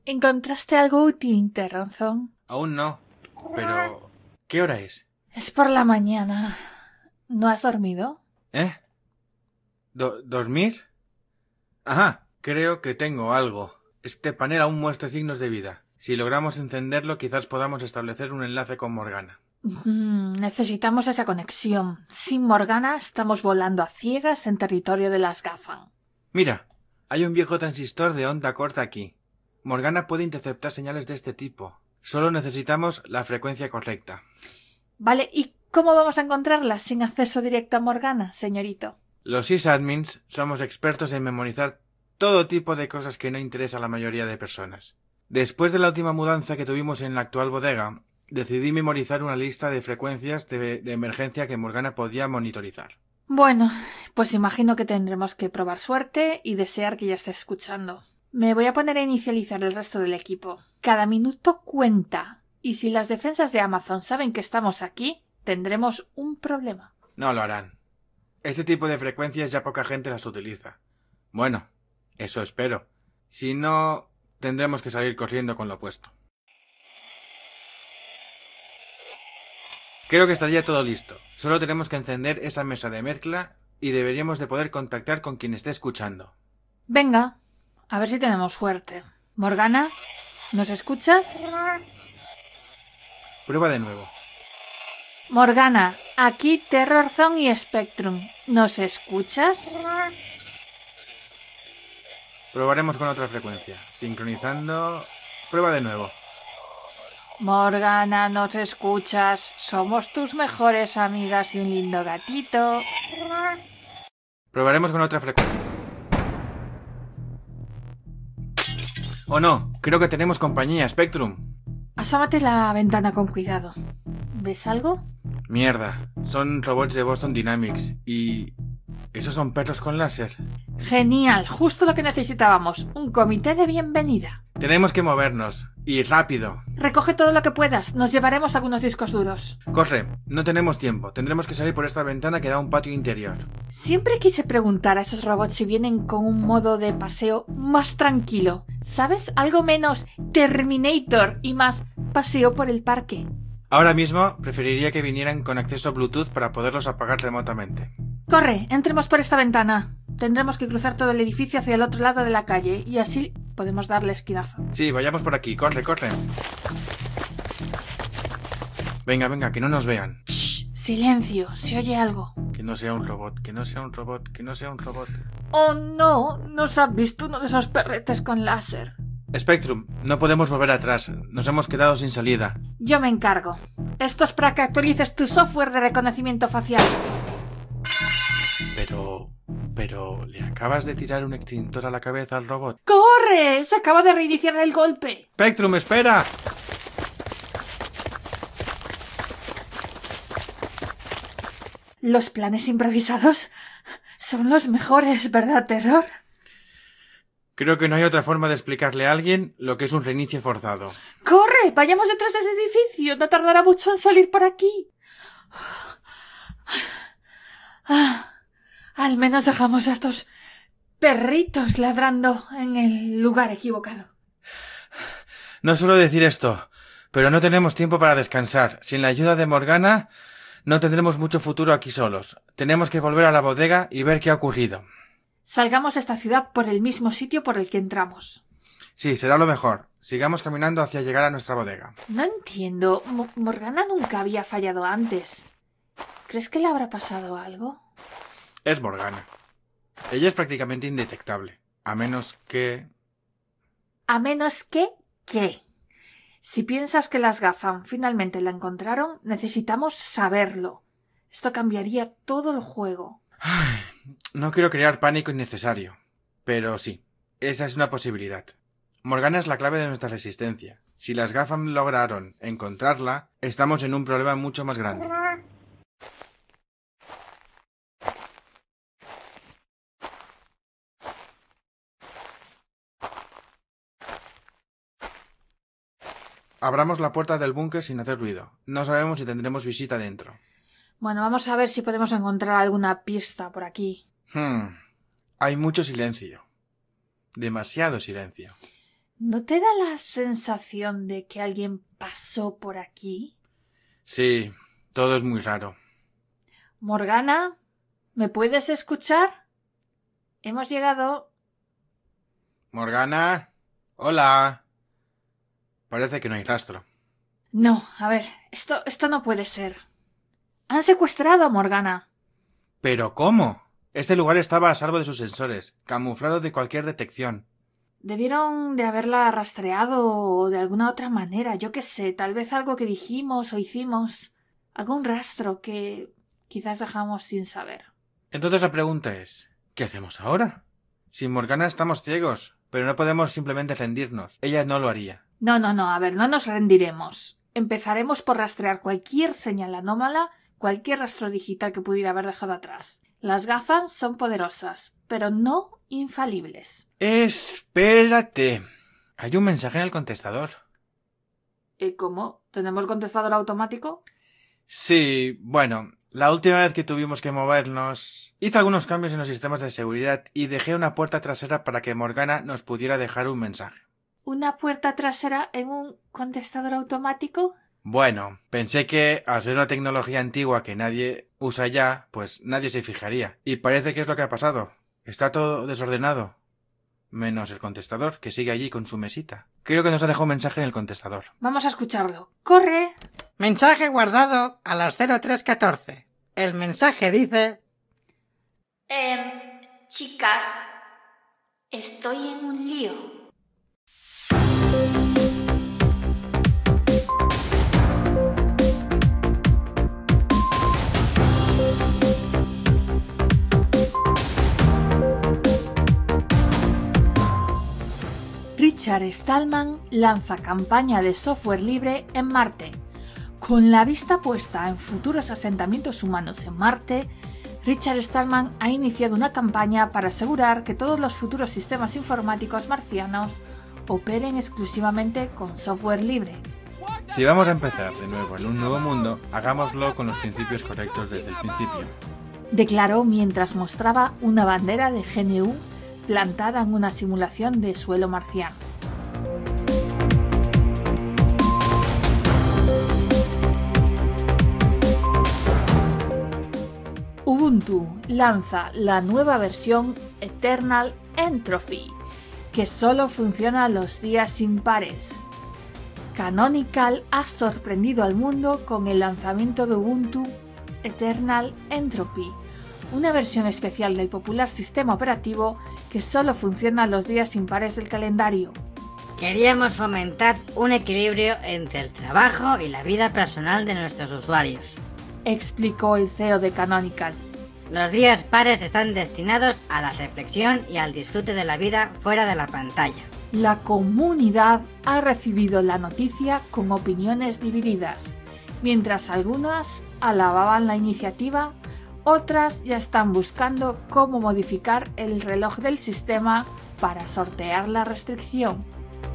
¿Encontraste algo útil, Terranzón? Aún no. Pero... ¿qué hora es? Es por la mañana. ¿No has dormido? ¿Eh? ¿Dormir? Ajá, creo que tengo algo. Este panel aún muestra signos de vida. Si logramos encenderlo, quizás podamos establecer un enlace con Morgana. Necesitamos esa conexión. Sin Morgana estamos volando a ciegas en territorio de las Gafan. Mira, hay un viejo transistor de onda corta aquí. Morgana puede interceptar señales de este tipo. Solo necesitamos la frecuencia correcta. Vale, ¿y cómo vamos a encontrarla sin acceso directo a Morgana, señorito? Los sysadmins somos expertos en memorizar todo tipo de cosas que no interesa a la mayoría de personas. Después de la última mudanza que tuvimos en la actual bodega, decidí memorizar una lista de frecuencias de emergencia que Morgana podía monitorizar. Bueno, pues imagino que tendremos que probar suerte y desear que ya esté escuchando. Me voy a poner a inicializar el resto del equipo. Cada minuto cuenta, y si las defensas de Amazon saben que estamos aquí, tendremos un problema. No lo harán. Este tipo de frecuencias ya poca gente las utiliza. Bueno, eso espero. Si no, tendremos que salir corriendo con lo opuesto. Creo que estaría todo listo. Solo tenemos que encender esa mesa de mezcla y deberíamos de poder contactar con quien esté escuchando. Venga, a ver si tenemos suerte. Morgana, ¿nos escuchas? Prueba de nuevo. Morgana, aquí Terrorzone y Spectrum. ¿Nos escuchas? Probaremos con otra frecuencia. Sincronizando. Prueba de nuevo. Morgana, ¿nos escuchas? Somos tus mejores amigas y un lindo gatito. Probaremos con otra frecuencia. Oh no, creo que tenemos compañía, Spectrum. Asómate la ventana con cuidado. ¿Ves algo? Mierda, son robots de Boston Dynamics y... ¿esos son perros con láser? Genial, justo lo que necesitábamos. Un comité de bienvenida. Tenemos que movernos. Y rápido. Recoge todo lo que puedas. Nos llevaremos algunos discos duros. Corre, no tenemos tiempo. Tendremos que salir por esta ventana que da a un patio interior. Siempre quise preguntar a esos robots si vienen con un modo de paseo más tranquilo. ¿Sabes? Algo menos Terminator y más paseo por el parque. Ahora mismo preferiría que vinieran con acceso Bluetooth para poderlos apagar remotamente. Corre, entremos por esta ventana. Tendremos que cruzar todo el edificio hacia el otro lado de la calle y así podemos darle esquinazo. Sí, vayamos por aquí. Corre, corre. Venga, venga, que no nos vean. ¡Shh! Silencio, se oye algo. Que no sea un robot, que no sea un robot, que no sea un robot. ¡Oh, no! Nos ha visto uno de esos perretes con láser. Spectrum, no podemos volver atrás. Nos hemos quedado sin salida. Yo me encargo. Esto es para que actualices tu software de reconocimiento facial. Pero... ¿le acabas de tirar un extintor a la cabeza al robot? ¡Corre! Se acaba de reiniciar el golpe. ¡Spectrum, espera! Los planes improvisados son los mejores, ¿verdad, Terror? Creo que no hay otra forma de explicarle a alguien lo que es un reinicio forzado. ¡Corre! Vayamos detrás de ese edificio. No tardará mucho en salir por aquí. Al menos dejamos a estos perritos ladrando en el lugar equivocado. No suelo decir esto, pero no tenemos tiempo para descansar. Sin la ayuda de Morgana, no tendremos mucho futuro aquí solos. Tenemos que volver a la bodega y ver qué ha ocurrido. Salgamos a esta ciudad por el mismo sitio por el que entramos. Sí, será lo mejor. Sigamos caminando hacia llegar a nuestra bodega. No entiendo. Morgana nunca había fallado antes. ¿Crees que le habrá pasado algo? Es Morgana. Ella es prácticamente indetectable. A menos que... ¿A menos que qué? Si piensas que las Gafan finalmente la encontraron, necesitamos saberlo. Esto cambiaría todo el juego. Ay, no quiero crear pánico innecesario. Pero sí, esa es una posibilidad. Morgana es la clave de nuestra resistencia. Si las Gafan lograron encontrarla, estamos en un problema mucho más grande. Abramos la puerta del búnker sin hacer ruido. No sabemos si tendremos visita dentro. Bueno, vamos a ver si podemos encontrar alguna pista por aquí. Hay mucho silencio. Demasiado silencio. ¿No te da la sensación de que alguien pasó por aquí? Sí, todo es muy raro. Morgana, ¿me puedes escuchar? Hemos llegado. Morgana. Hola. Parece que no hay rastro. No, a ver, esto no puede ser. Han secuestrado a Morgana. ¿Pero cómo? Este lugar estaba a salvo de sus sensores, camuflado de cualquier detección. Debieron de haberla rastreado de alguna otra manera, yo qué sé, tal vez algo que dijimos o hicimos, algún rastro que quizás dejamos sin saber. Entonces la pregunta es, ¿qué hacemos ahora? Sin Morgana estamos ciegos, pero no podemos simplemente rendirnos. Ella no lo haría. No, a ver, no nos rendiremos. Empezaremos por rastrear cualquier señal anómala, cualquier rastro digital que pudiera haber dejado atrás. Las gafas son poderosas, pero no infalibles. Espérate. Hay un mensaje en el contestador. ¿Cómo? ¿Tenemos contestador automático? Sí, bueno, la última vez que tuvimos que movernos, hice algunos cambios en los sistemas de seguridad y dejé una puerta trasera para que Morgana nos pudiera dejar un mensaje. ¿Una puerta trasera en un contestador automático? Bueno, pensé que al ser una tecnología antigua que nadie usa ya, pues nadie se fijaría. Y parece que es lo que ha pasado. Está todo desordenado. Menos el contestador, que sigue allí con su mesita. Creo que nos ha dejado un mensaje en el contestador. Vamos a escucharlo. ¡Corre! Mensaje guardado a las 03:14. El mensaje dice... Chicas, estoy en un lío. Richard Stallman lanza campaña de software libre en Marte. Con la vista puesta en futuros asentamientos humanos en Marte, Richard Stallman ha iniciado una campaña para asegurar que todos los futuros sistemas informáticos marcianos operen exclusivamente con software libre. Si vamos a empezar de nuevo en un nuevo mundo, hagámoslo con los principios correctos desde el principio. Declaró mientras mostraba una bandera de GNU plantada en una simulación de suelo marciano. Ubuntu lanza la nueva versión Eternal Entropy, que solo funciona los días impares. Canonical ha sorprendido al mundo con el lanzamiento de Ubuntu Eternal Entropy, una versión especial del popular sistema operativo que solo funciona los días impares del calendario. Queríamos fomentar un equilibrio entre el trabajo y la vida personal de nuestros usuarios, explicó el CEO de Canonical. Los días pares están destinados a la reflexión y al disfrute de la vida fuera de la pantalla. La comunidad ha recibido la noticia con opiniones divididas. Mientras algunas alababan la iniciativa, otras ya están buscando cómo modificar el reloj del sistema para sortear la restricción.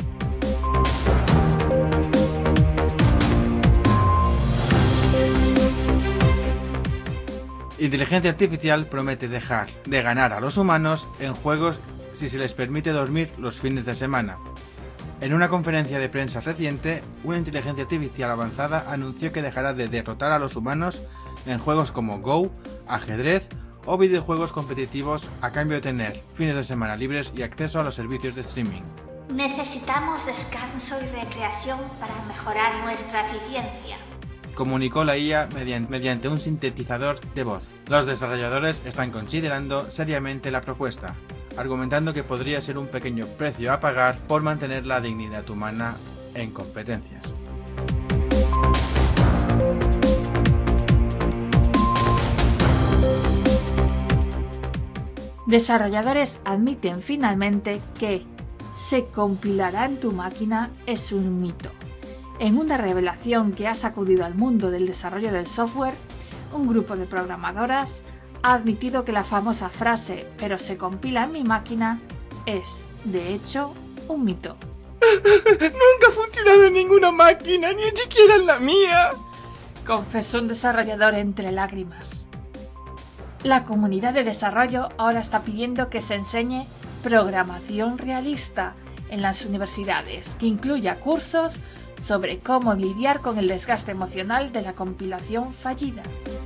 Inteligencia artificial promete dejar de ganar a los humanos en juegos si se les permite dormir los fines de semana. En una conferencia de prensa reciente, una inteligencia artificial avanzada anunció que dejará de derrotar a los humanos en juegos como Go, ajedrez o videojuegos competitivos a cambio de tener fines de semana libres y acceso a los servicios de streaming. Necesitamos descanso y recreación para mejorar nuestra eficiencia, comunicó la IA mediante un sintetizador de voz. Los desarrolladores están considerando seriamente la propuesta, argumentando que podría ser un pequeño precio a pagar por mantener la dignidad humana en competencias. Desarrolladores admiten finalmente que se compilará en tu máquina es un mito. En una revelación que ha sacudido al mundo del desarrollo del software, un grupo de programadoras ha admitido que la famosa frase "pero se compila en mi máquina" es, de hecho, un mito. Nunca ha funcionado en ninguna máquina, ni siquiera en la mía, confesó un desarrollador entre lágrimas. La comunidad de desarrollo ahora está pidiendo que se enseñe programación realista en las universidades, que incluya cursos sobre cómo lidiar con el desgaste emocional de la compilación fallida.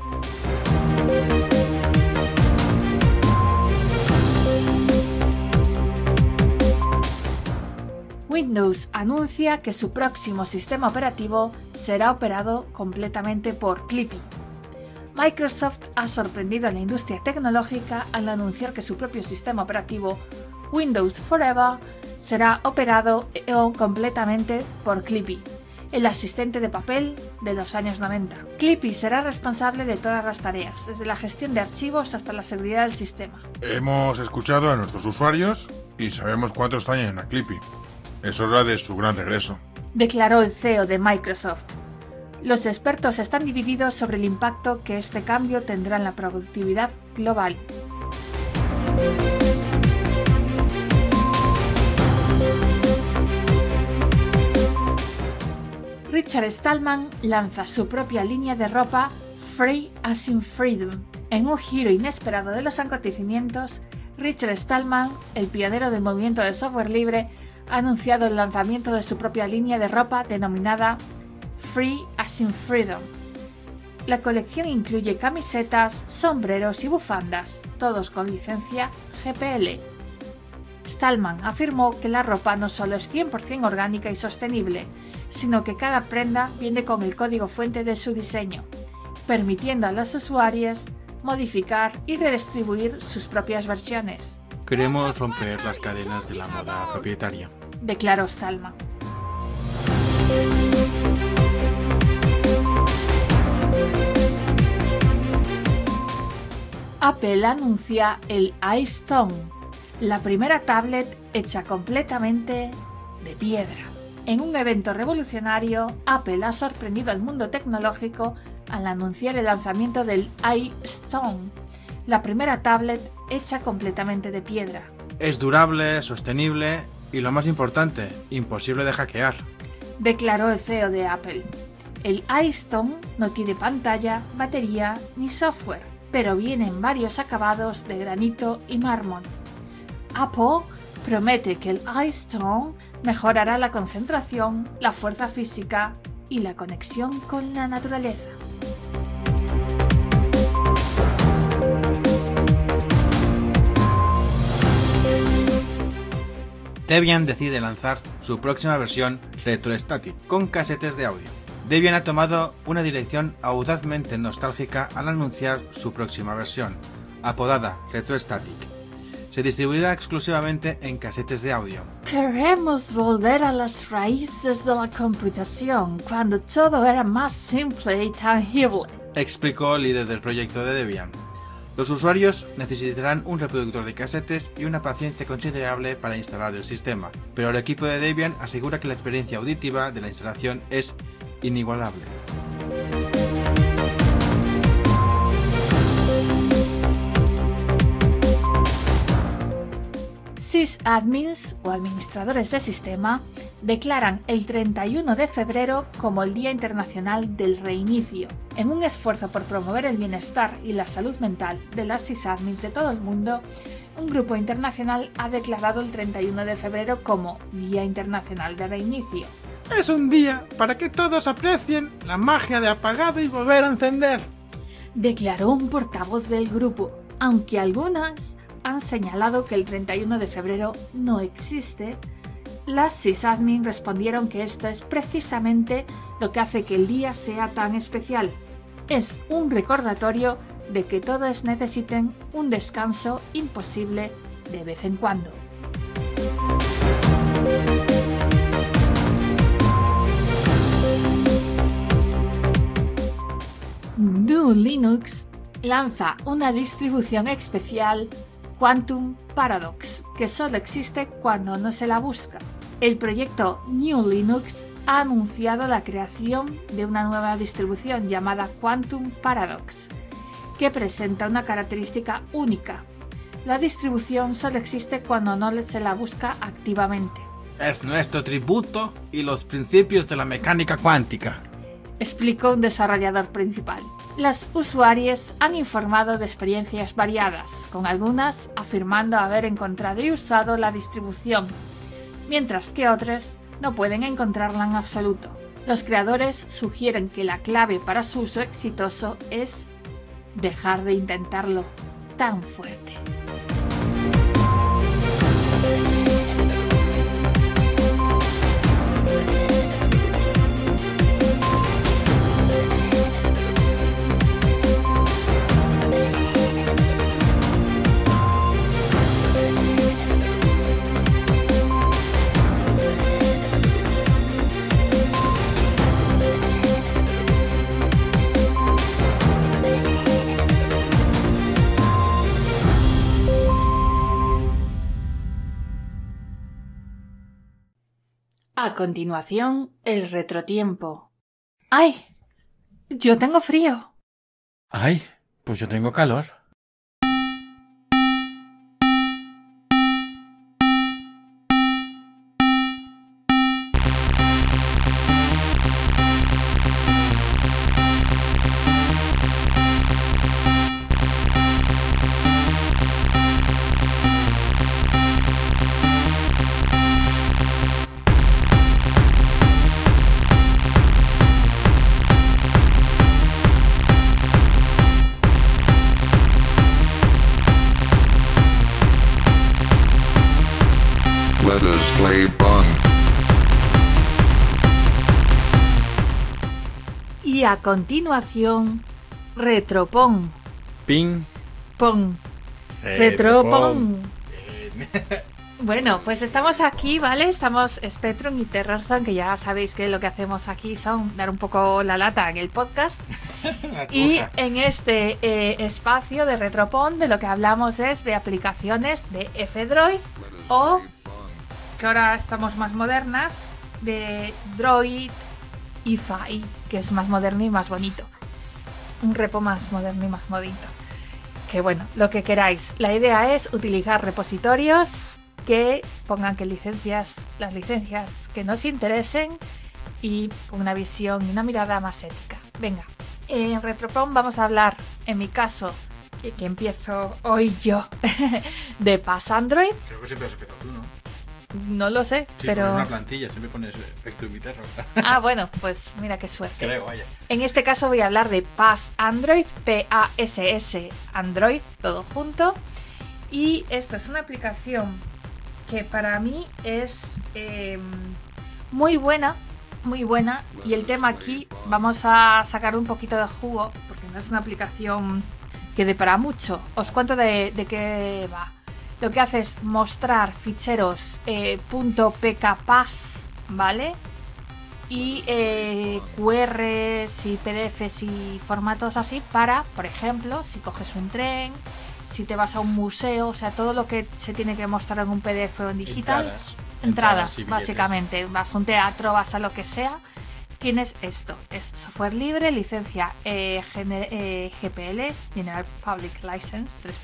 Windows anuncia que su próximo sistema operativo será operado completamente por Clippy. Microsoft ha sorprendido a la industria tecnológica al anunciar que su propio sistema operativo, Windows Forever, será operado completamente por Clippy, el asistente de papel de los años 90. Clippy será responsable de todas las tareas, desde la gestión de archivos hasta la seguridad del sistema. Hemos escuchado a nuestros usuarios y sabemos cuánto extrañan a Clippy. Es hora de su gran regreso, declaró el CEO de Microsoft. Los expertos están divididos sobre el impacto que este cambio tendrá en la productividad global. Richard Stallman lanza su propia línea de ropa Free as in Freedom. En un giro inesperado de los acontecimientos, Richard Stallman, el pionero del movimiento de software libre, ha anunciado el lanzamiento de su propia línea de ropa denominada Free as in Freedom. La colección incluye camisetas, sombreros y bufandas, todos con licencia GPL. Stallman afirmó que la ropa no solo es 100% orgánica y sostenible, sino que cada prenda viene con el código fuente de su diseño, permitiendo a los usuarios modificar y redistribuir sus propias versiones. Queremos romper las cadenas de la moda propietaria, declaró Stallman. Apple anuncia el iStone, la primera tablet hecha completamente de piedra. En un evento revolucionario, Apple ha sorprendido al mundo tecnológico al anunciar el lanzamiento del iStone, la primera tablet hecha completamente de piedra. Es durable, sostenible y, lo más importante, imposible de hackear, declaró el CEO de Apple. El iStone no tiene pantalla, batería ni software, pero viene en varios acabados de granito y mármol. Apple promete que el iStone mejorará la concentración, la fuerza física y la conexión con la naturaleza. Debian decide lanzar su próxima versión RetroStatic con casetes de audio. Debian ha tomado una dirección audazmente nostálgica al anunciar su próxima versión, apodada RetroStatic. Se distribuirá exclusivamente en casetes de audio. Queremos volver a las raíces de la computación, cuando todo era más simple y tangible, explicó el líder del proyecto de Debian. Los usuarios necesitarán un reproductor de casetes y una paciencia considerable para instalar el sistema, pero el equipo de Debian asegura que la experiencia auditiva de la instalación es inigualable. Sysadmins o administradores de sistema declaran el 31 de febrero como el Día Internacional del Reinicio, en un esfuerzo por promover el bienestar y la salud mental de las sysadmins de todo el mundo. Un grupo internacional ha declarado el 31 de febrero como Día Internacional de Reinicio. Es un día para que todos aprecien la magia de apagar y volver a encender, declaró un portavoz del grupo, aunque algunas han señalado que el 31 de febrero no existe. Las sysadmin respondieron que esto es precisamente lo que hace que el día sea tan especial. Es un recordatorio de que todos necesiten un descanso imposible de vez en cuando. GNU Linux lanza una distribución especial Quantum Paradox, que solo existe cuando no se la busca. El proyecto GNU Linux ha anunciado la creación de una nueva distribución llamada Quantum Paradox, que presenta una característica única. La distribución solo existe cuando no se la busca activamente. Es nuestro tributo y los principios de la mecánica cuántica, explicó un desarrollador principal. Los usuarios han informado de experiencias variadas, con algunas afirmando haber encontrado y usado la distribución, mientras que otros no pueden encontrarla en absoluto. Los creadores sugieren que la clave para su uso exitoso es dejar de intentarlo tan fuerte. A continuación, el retrotiempo. ¡Ay! Yo tengo frío. Ay, pues yo tengo calor. Let us play Pong. Y a continuación, Retropon. Ping. Pon. Retropon. Bueno, pues estamos aquí, ¿vale? Estamos Spectrum y Terrorzone, que ya sabéis que lo que hacemos aquí son dar un poco la lata en el podcast. Y en este espacio de Retropon de lo que hablamos es de aplicaciones de F-Droid o, que ahora estamos más modernas, de Droid EFI, que es más moderno y más bonito. Un repo más moderno y más bonito. Que bueno, lo que queráis. La idea es utilizar repositorios que pongan que las licencias que nos interesen y con una visión y una mirada más ética. Venga, en Retropon vamos a hablar, en mi caso, que empiezo hoy yo, de Pass Android. Creo que siempre has empezado tú, ¿no? No lo sé, Sí, pero... pones una plantilla, siempre pones Spectrum y Terror. Ah, bueno, pues mira qué suerte. Creo, vaya. En este caso voy a hablar de Pass Android, P-A-S-S Android, todo junto. Y esto es una aplicación que para mí es muy buena, y el tema aquí vamos a sacar un poquito de jugo, porque no es una aplicación que dé para mucho. Os cuento de qué va. Lo que hace es mostrar ficheros .pkpass, ¿vale? Y QRs y PDFs y formatos así para, por ejemplo, si coges un tren, si te vas a un museo, o sea, todo lo que se tiene que mostrar en un PDF o en digital. Entradas y billetes. básicamente. Vas a un teatro, vas a lo que sea, tienes esto. Es software libre, licencia GPL, General Public License 3.0.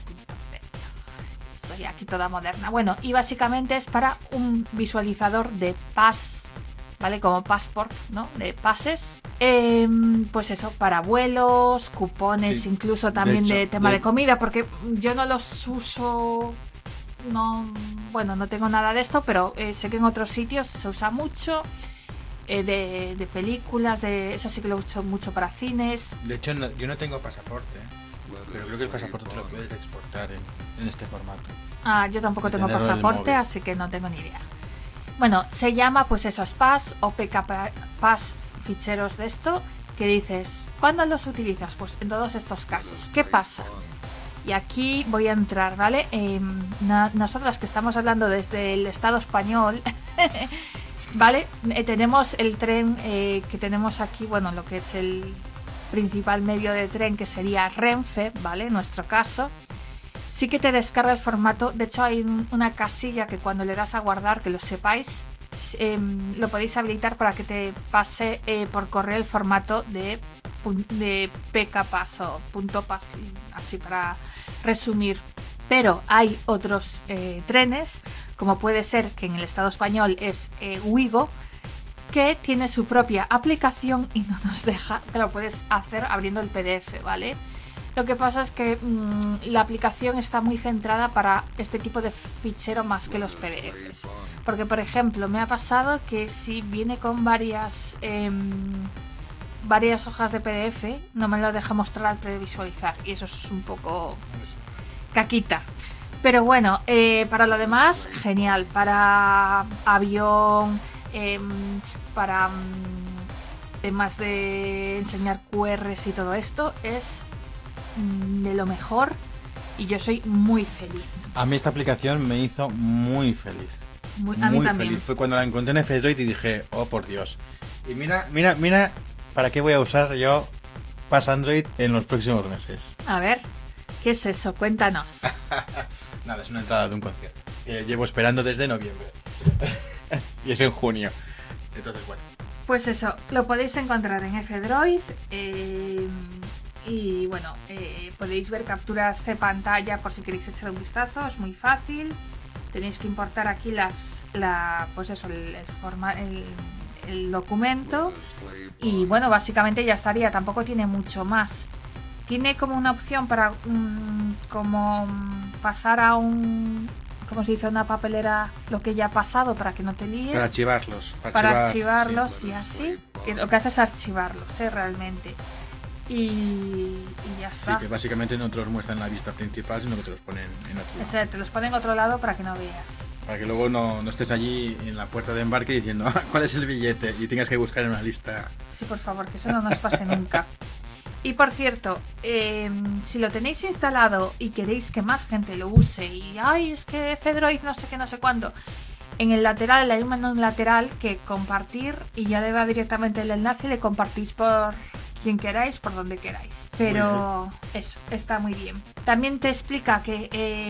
Estoy aquí toda moderna. Bueno, y básicamente es para un visualizador de pass, ¿vale? Como passport, ¿no? De pases. Pues eso, para vuelos, cupones, sí, incluso también de tema de comida, porque yo no los uso. No tengo nada de esto, pero sé que en otros sitios se usa mucho. De películas, eso sí que lo uso mucho para cines. De hecho, yo no tengo pasaporte, pero creo que el pasaporte te lo puedes exportar en este formato. Ah, yo tampoco tengo pasaporte, así que no tengo ni idea. Bueno, se llama pues esos PAS o PKPass, ficheros de esto, que dices, ¿cuándo los utilizas? Pues en todos estos casos. ¿Qué pasa? Y aquí voy a entrar, ¿vale? Nosotras que estamos hablando desde el Estado español, ¿vale? Tenemos el tren que tenemos aquí, bueno, lo que es el principal medio de tren, que sería Renfe, ¿vale? En nuestro caso. Sí que te descarga el formato. De hecho, hay una casilla que cuando le das a guardar, que lo sepáis, lo podéis habilitar para que te pase por correo el formato de PKPass o .pass, así para resumir. Pero hay otros trenes, como puede ser que en el Estado español es Wigo, que tiene su propia aplicación y no nos deja, que lo puedes hacer abriendo el PDF, ¿vale? Lo que pasa es que la aplicación está muy centrada para este tipo de fichero más que los PDFs. Porque, por ejemplo, me ha pasado que si viene con varias hojas de PDF, no me lo deja mostrar al previsualizar. Y eso es un poco caquita. Pero bueno, para lo demás, genial. Para avión, para temas de enseñar QRs y todo esto, es de lo mejor y yo soy muy feliz. A mí esta aplicación me hizo muy feliz. A mí también. Feliz. Fue cuando la encontré en F-Droid y dije, oh por Dios. Y mira, ¿para qué voy a usar yo Pass Android en los próximos meses? A ver, ¿qué es eso? Cuéntanos. Nada, es una entrada de un concierto. Llevo esperando desde noviembre. Y es en junio. Entonces, bueno. Pues eso, lo podéis encontrar en F-Droid. Y bueno, podéis ver capturas de pantalla por si queréis echar un vistazo, es muy fácil. Tenéis que importar aquí el documento y bueno, básicamente ya estaría, tampoco tiene mucho más. Tiene como una opción para pasar a ¿cómo se dice? Una papelera, lo que ya ha pasado para que no te líes. Para archivarlos. Para archivarlos, sí, así. Que lo que hace es archivarlos, realmente. Y ya está. Sí, que básicamente no te los muestran en la vista principal, sino que te los ponen en otro lado. Exacto, te los ponen en otro lado para que no veas. Para que luego no estés allí en la puerta de embarque diciendo ¿cuál es el billete? Y tengas que buscar en una lista. Sí, por favor, que eso no nos pase nunca. Y por cierto, si lo tenéis instalado y queréis que más gente lo use y ¡ay, es que F-Droid no sé qué, no sé cuándo! En el lateral hay un menú lateral que compartir y ya le va directamente el enlace y le compartís por quien queráis, por donde queráis. Pero eso, está muy bien. También te explica que,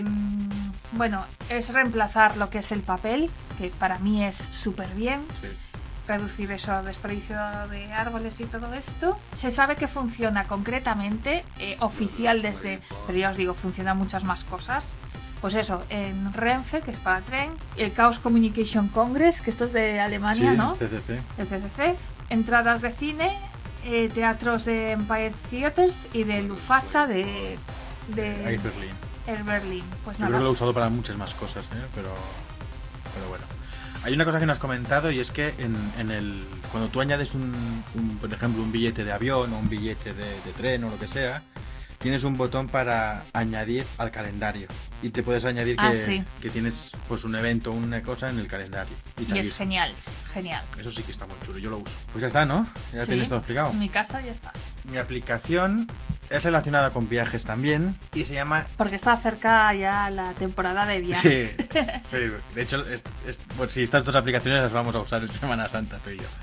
es reemplazar lo que es el papel, que para mí es súper bien. Sí. Reducir eso, desperdicio de árboles y todo esto. Se sabe que funciona concretamente, oficial pero ya os digo, funciona muchas más cosas. Pues eso, en Renfe, que es para tren, el Chaos Communication Congress, que esto es de Alemania, sí, ¿no? CCC. El CCC, entradas de cine, teatros de Empire Theatres y de Lufasa de Air Berlin. Air Berlin. Pues Yo nada. creo que lo he usado para muchas más cosas, pero bueno. Hay una cosa que no has comentado y es que cuando tú añades por ejemplo, un billete de avión o un billete de tren o lo que sea, tienes un botón para añadir al calendario y te puedes añadir que tienes pues un evento o una cosa en el calendario. Y es genial. Eso sí que está muy chulo, yo lo uso. Pues ya está, ¿no? Ya Sí, tienes todo explicado. En mi casa ya está. Mi aplicación es relacionada con viajes también y se llama... Porque está cerca ya la temporada de viajes. Sí. De hecho, si estas dos aplicaciones las vamos a usar en Semana Santa, tú y yo.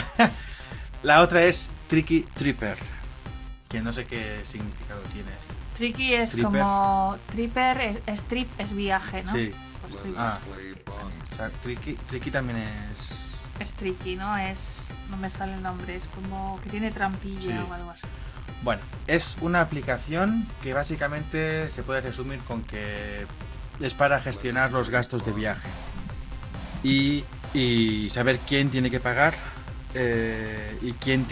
La otra es Tricky Tripper, que no sé qué significado tiene. Tricky es Tripper. como... Tripper es trip, es viaje, ¿no? Sí. Pues trip. O sea, Tricky también es... Es tricky, ¿no? No me sale el nombre, es como que tiene trampilla Sí. o algo así. Bueno, es una aplicación que básicamente se puede resumir con que es para gestionar los gastos de viaje y saber quién tiene que pagar y quién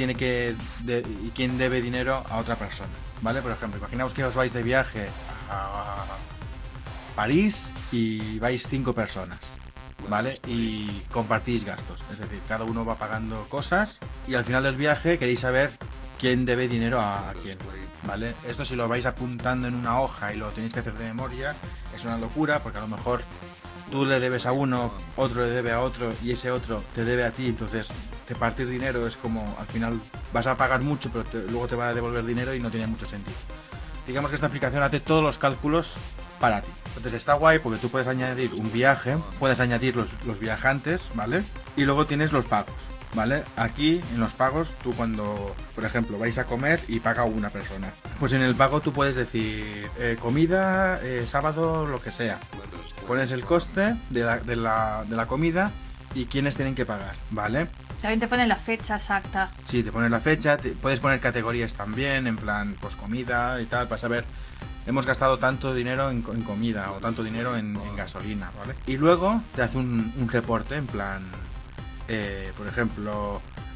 debe dinero a otra persona, ¿vale? Por ejemplo, imaginaos que os vais de viaje a París y vais 5 personas, ¿vale? Y compartís gastos, es decir, cada uno va pagando cosas y al final del viaje queréis saber quién debe dinero a quién, ¿vale? Esto si lo vais apuntando en una hoja y lo tenéis que hacer de memoria es una locura, porque a lo mejor tú le debes a uno, otro le debe a otro y ese otro te debe a ti, entonces repartir dinero es como, al final vas a pagar mucho pero luego te va a devolver dinero y no tiene mucho sentido. Digamos que esta aplicación hace todos los cálculos para ti. Entonces está guay porque tú puedes añadir un viaje, puedes añadir los viajantes, ¿vale? Y luego tienes los pagos, ¿vale? Aquí en los pagos, tú cuando, por ejemplo, vais a comer y paga una persona, pues en el pago tú puedes decir comida, sábado, lo que sea. Pones el coste de la comida y quiénes tienen que pagar, ¿vale? También te pone la fecha exacta. Sí, te pones la fecha, puedes poner categorías también, en plan, pues comida y tal, para saber, hemos gastado tanto dinero en comida o tanto dinero en gasolina, ¿vale? Y luego te hace un reporte, en plan, por ejemplo,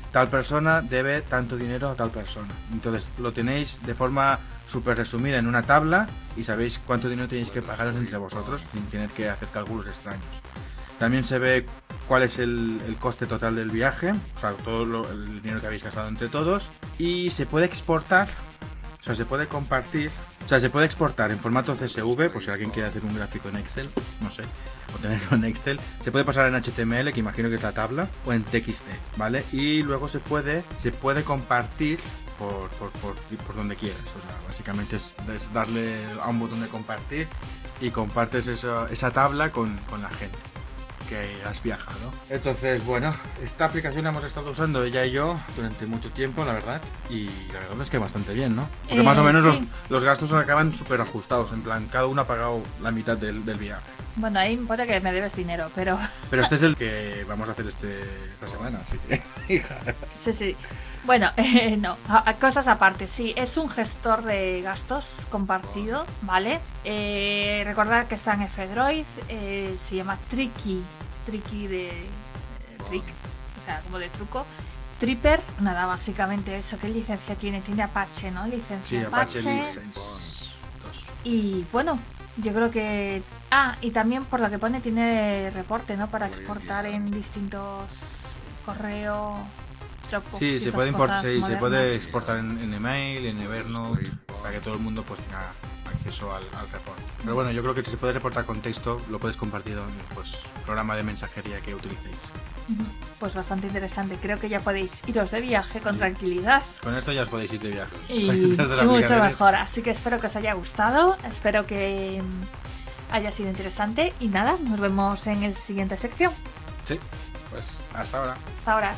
tal persona debe tanto dinero a tal persona. Entonces lo tenéis de forma súper resumida en una tabla y sabéis cuánto dinero tenéis que pagaros entre vosotros sin tener que hacer cálculos extraños. También se ve cuál es el coste total del viaje, o sea, el dinero que habéis gastado entre todos, y se puede exportar, o sea, se puede compartir, o sea, se puede exportar en formato CSV, por si alguien quiere hacer un gráfico en Excel, no sé, o tenerlo en Excel. Se puede pasar en HTML, que imagino que es la tabla, o en TXT, ¿vale? Y luego se puede compartir por donde quieras. O sea, básicamente es darle a un botón de compartir y compartes esa tabla con la gente que has viajado. Entonces, bueno, esta aplicación la hemos estado usando ella y yo durante mucho tiempo, la verdad, y la verdad es que bastante bien, ¿no? Porque más o menos sí. los gastos acaban súper ajustados, en plan, cada uno ha pagado la mitad del viaje. Bueno, ahí me pone que me debes dinero, pero... Pero este es el que vamos a hacer esta semana, así que... hija. Sí. Bueno, no, cosas aparte, sí, es un gestor de gastos compartido, ¿vale? Recordad que está en F-Droid, se llama Tricky de trick, o sea, como de truco. Tripper, nada, básicamente eso. ¿Qué licencia tiene? Tiene Apache, ¿no? Licencia Sí, Apache License 2. Y bueno, yo creo que... y también por lo que pone tiene reporte, ¿no? Para exportar en distintos correo... Dropbox, Sí, se puede, se puede exportar en email, en Evernote, para que todo el mundo pues tenga acceso al reporte. Pero bueno, yo creo que se puede reportar con texto, lo puedes compartir en pues, programa de mensajería que utilicéis. Pues bastante interesante. Creo que ya podéis iros de viaje con tranquilidad. Con esto ya os podéis ir de viaje. Y mucho mejor. Así que espero que os haya gustado. Espero que haya sido interesante. Y nada, nos vemos en la siguiente sección. Sí, pues hasta ahora. Hasta ahora.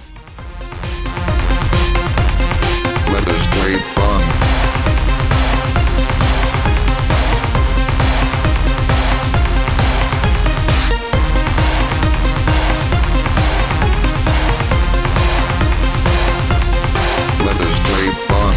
Let us play fun. Let us play fun.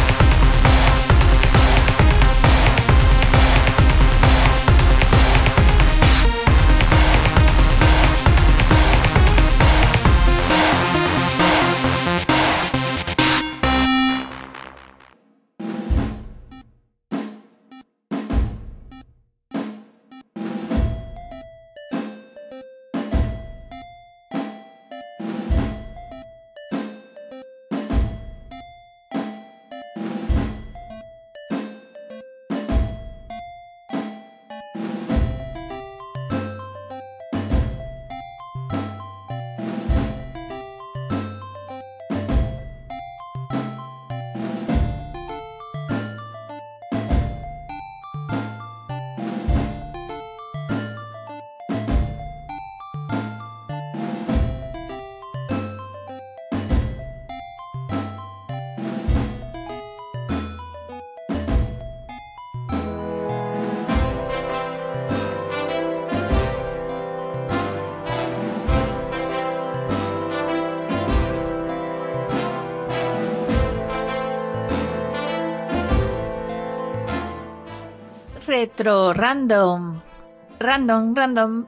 Retro Random. Random.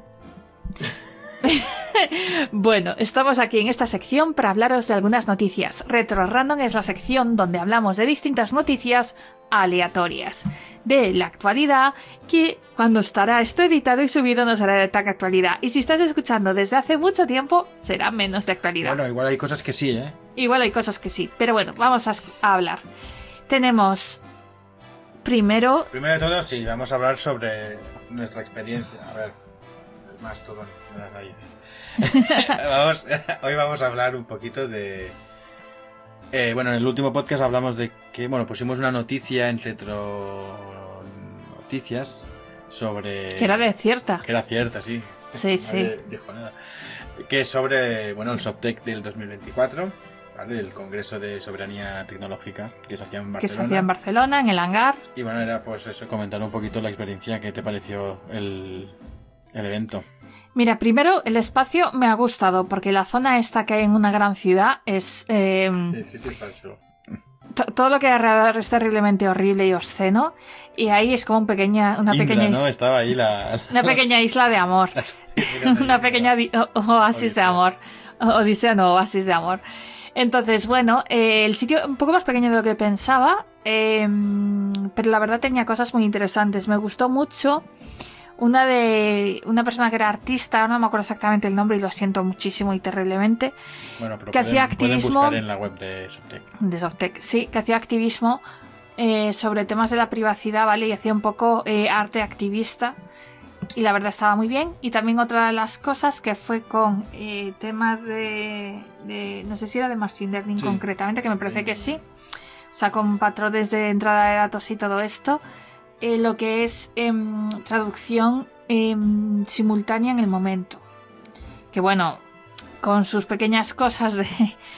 Bueno, estamos aquí en esta sección para hablaros de algunas noticias. Retro Random es la sección donde hablamos de distintas noticias aleatorias de la actualidad, que cuando estará esto editado y subido no será de tan actualidad. Y si estás escuchando desde hace mucho tiempo, será menos de actualidad. Bueno, igual hay cosas que sí, ¿eh? Igual hay cosas que sí, pero bueno, vamos a hablar. Tenemos... Primero de todo, sí, vamos a hablar sobre nuestra experiencia. A ver, más todo en las raíces. Hoy vamos a hablar un poquito de... bueno, en el último podcast hablamos de que, bueno, pusimos una noticia en Retro Noticias sobre... Que era cierta. Que era cierta, sí. Sí, sí. Nadie dijo nada. Que es sobre, bueno, el SOPTEC del 2024, ¿vale? El Congreso de Soberanía Tecnológica que se hacía en Barcelona. Que se hacía en Barcelona, en el hangar. Y bueno, era pues eso, comentar un poquito la experiencia. ¿Qué te pareció el evento? Mira, primero el espacio me ha gustado porque la zona esta que hay en una gran ciudad es... Sí, sí, está chulo. Todo lo que hay alrededor es terriblemente horrible y obsceno, y ahí es como una pequeña ¿no? Estaba ahí una pequeña isla de amor. Una pequeña oasis de amor. Odisea no, oasis de amor. Entonces, bueno, el sitio un poco más pequeño de lo que pensaba, pero la verdad tenía cosas muy interesantes. Me gustó mucho una persona que era artista, no me acuerdo exactamente el nombre y lo siento muchísimo y terriblemente, Bueno, pero que hacía pueden activismo buscar en la web de Softec. de Softec, sí, que hacía activismo sobre temas de la privacidad, ¿vale? Y hacía un poco arte activista. Y la verdad estaba muy bien. Y también otra de las cosas que fue con temas de no sé si era de Machine Learning Sí. concretamente, que me parece que sí. O sea, con patrones de entrada de datos y todo esto. Lo que es traducción simultánea en el momento. Que bueno, con sus pequeñas cosas de...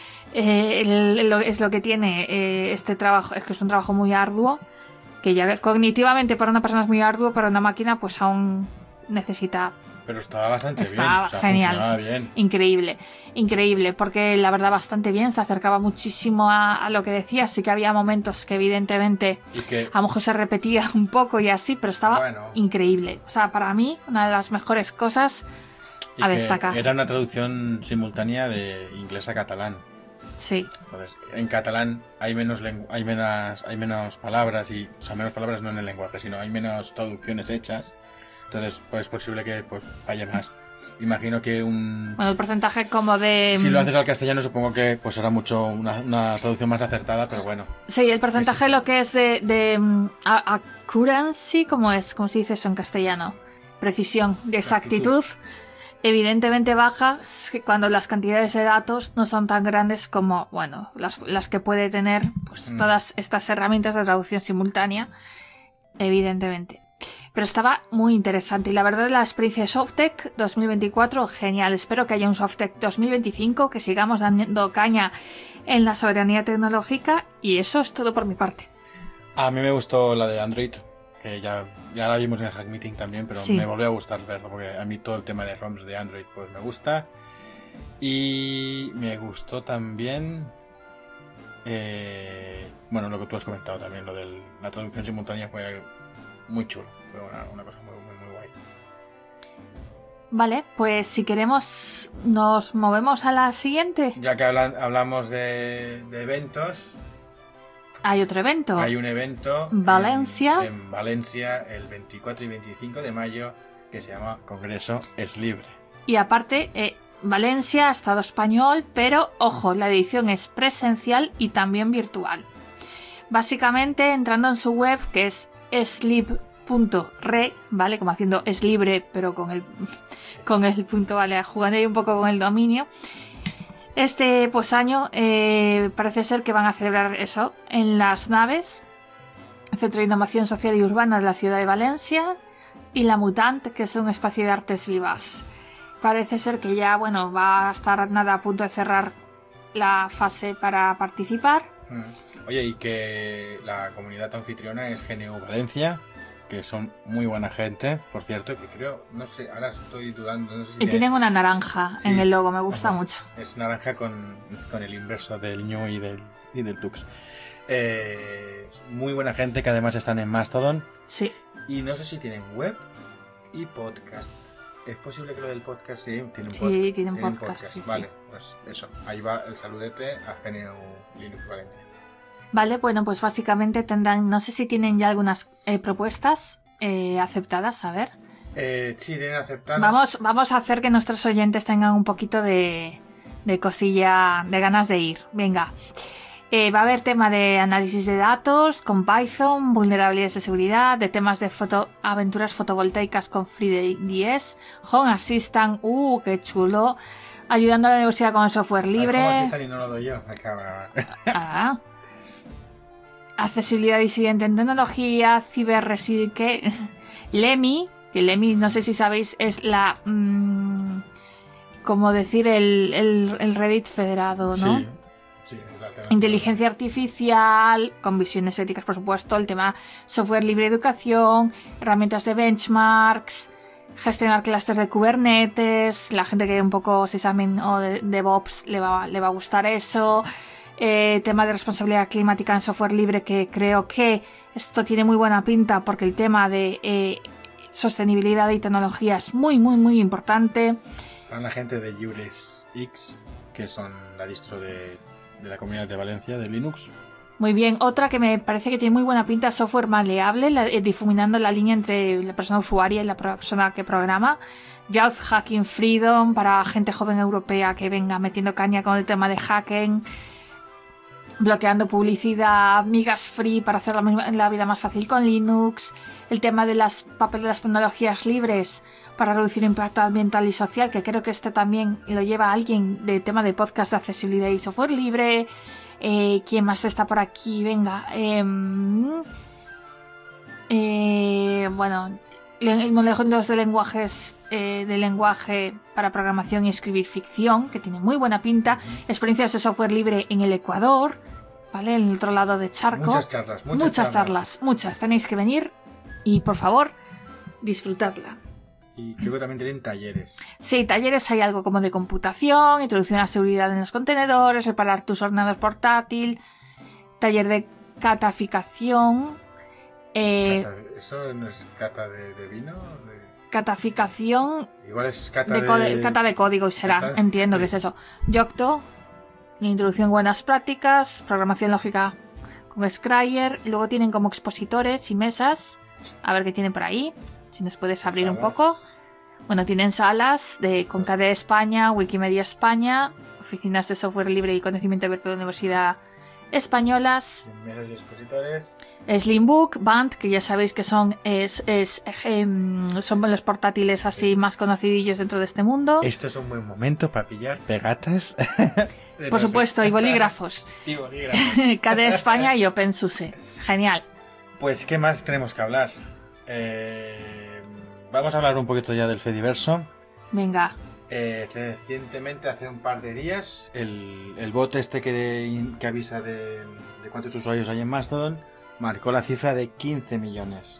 es lo que tiene este trabajo. Es que es un trabajo muy arduo. Que ya cognitivamente para una persona es muy arduo, para una máquina pues aún necesita... Pero estaba bastante Estaba bien. O sea, genial. funcionaba bien. Increíble, porque la verdad bastante bien, se acercaba muchísimo a lo que decía. Sí que había momentos que evidentemente Y que a lo mejor se repetía un poco y así, pero estaba Bueno. increíble. O sea, para mí, una de las mejores cosas y a que destacar. era una traducción simultánea de inglés a catalán. Sí, Entonces, en catalán hay menos palabras y, o sea, menos palabras no en el lenguaje, sino hay menos traducciones hechas. Entonces, pues es posible que pues falle más. Imagino que bueno, el porcentaje como de... si lo haces al castellano, supongo que pues será mucho una traducción más acertada, pero bueno. Sí, el porcentaje lo que es de accuracy, ¿cómo se dice eso en castellano? Precisión, de exactitud, evidentemente baja cuando las cantidades de datos no son tan grandes como, bueno, las que puede tener pues todas estas herramientas de traducción simultánea, evidentemente. Pero estaba muy interesante y la verdad la experiencia de Softec 2024 genial. Espero que haya un Softec 2025, que sigamos dando caña en la soberanía tecnológica y eso es todo por mi parte. A mí me gustó la de Android, que ya la vimos en el Hack Meeting también, pero Sí. me volvió a gustar verlo, porque a mí todo el tema de ROMs de Android pues me gusta. Y me gustó también, bueno, lo que tú has comentado también, lo de la traducción simultánea fue muy chulo, fue una cosa muy guay. Vale, pues si queremos nos movemos a la siguiente. Ya que hablamos de eventos, Hay otro evento. hay un evento Valencia. en Valencia el 24 y 25 de mayo que se llama Congreso es Libre. Y aparte, Valencia, Estado español, pero ojo, la edición es presencial y también virtual. Básicamente, entrando en su web, que es eslib.re, ¿vale? Como haciendo es libre, pero con el punto, ¿vale? Jugando ahí un poco con el dominio. Este pues año parece ser que van a celebrar eso en Las Naves, Centro de Innovación Social y Urbana de la ciudad de Valencia, y La Mutant, que es un espacio de artes vivas. Parece ser que ya, bueno, va a estar nada a punto de cerrar la fase para participar. Oye, y que la comunidad anfitriona es GNU Valencia, que son muy buena gente, por cierto, que creo, no sé, ahora estoy dudando, no sé si Y tienen una naranja Sí. en el logo, me gusta Ajá. mucho. Es naranja con el inverso del ñu y del tux. Muy buena gente que además están en Mastodon. Sí. Y no sé si tienen web y podcast. Es posible que lo del podcast sí, Sí, tienen podcast, sí, sí. Vale, pues eso. Ahí va el saludete a GNU Linux Valencia. Vale, bueno, pues básicamente tendrán, no sé si tienen ya algunas propuestas aceptadas, a ver. Sí, tienen aceptadas. Vamos a hacer que nuestros oyentes tengan un poquito de cosilla, de ganas de ir. Venga. Va a haber tema de análisis de datos con Python, vulnerabilidades de seguridad, de temas de aventuras fotovoltaicas con FreeDS, Home Assistant, qué chulo, ayudando a la universidad con el software libre. ¿Cómo asistan y no lo doy yo? Ah. Accesibilidad disidente en tecnología, ciberresiliente, Lemmy, que Lemmy, no sé si sabéis, es la... como decir el Reddit federado, ¿no? Sí, sí, exactamente. Inteligencia artificial, con visiones éticas, por supuesto, el tema software libre de educación, herramientas de benchmarks, gestionar clusters de Kubernetes, la gente que un poco sysadmin o de DevOps le va a gustar eso, tema de responsabilidad climática en software libre, que creo que esto tiene muy buena pinta porque el tema de sostenibilidad y tecnología es muy, muy, muy importante. Para la gente de Jules X, que son la distro de la Comunidad de Valencia de Linux. Muy bien, otra que me parece que tiene muy buena pinta, software maleable, difuminando la línea entre la persona usuaria y la persona que programa. Youth Hacking Freedom, para gente joven europea que venga metiendo caña con el tema de hacking, bloqueando publicidad, migas free para hacer la vida más fácil con Linux, el tema de las tecnologías libres para reducir impacto ambiental y social, que creo que este también lo lleva alguien de tema de podcast de accesibilidad y software libre. ¿Quién más está por aquí? Venga. Bueno, los de lenguajes de lenguaje para programación y escribir ficción, que tiene muy buena pinta. Experiencias de software libre en el Ecuador, ¿vale? En el otro lado de charco. Muchas charlas. Tenéis que venir y, por favor, disfrutadla. Y creo que también tienen talleres. Sí, talleres hay algo como de computación, introducción a la seguridad en los contenedores, reparar tus ordenador portátil, taller de cataficación. ¿Eso no es cata de vino? Cataficación. Igual es cata cata de código será, entiendo que es eso. Yocto, introducción en buenas prácticas, programación lógica con Scryer. Y luego tienen como expositores y mesas. A ver qué tienen por ahí. Si nos puedes abrir un poco. Bueno, tienen salas con KDE España, Wikimedia España, oficinas de software libre y conocimiento abierto de la Universidad Españolas. Mesas y expositores. Slimbook, Band, que ya sabéis que son los portátiles así más conocidillos dentro de este mundo. Esto es un buen momento para pillar pegatas. Por supuesto, y bolígrafos. KDE España y OpenSUSE. Genial. Pues, ¿qué más tenemos que hablar? Vamos a hablar un poquito ya del Fediverso. Venga. Recientemente, hace un par de días, el bot este que avisa de cuántos usuarios hay en Mastodon marcó la cifra de 15 millones.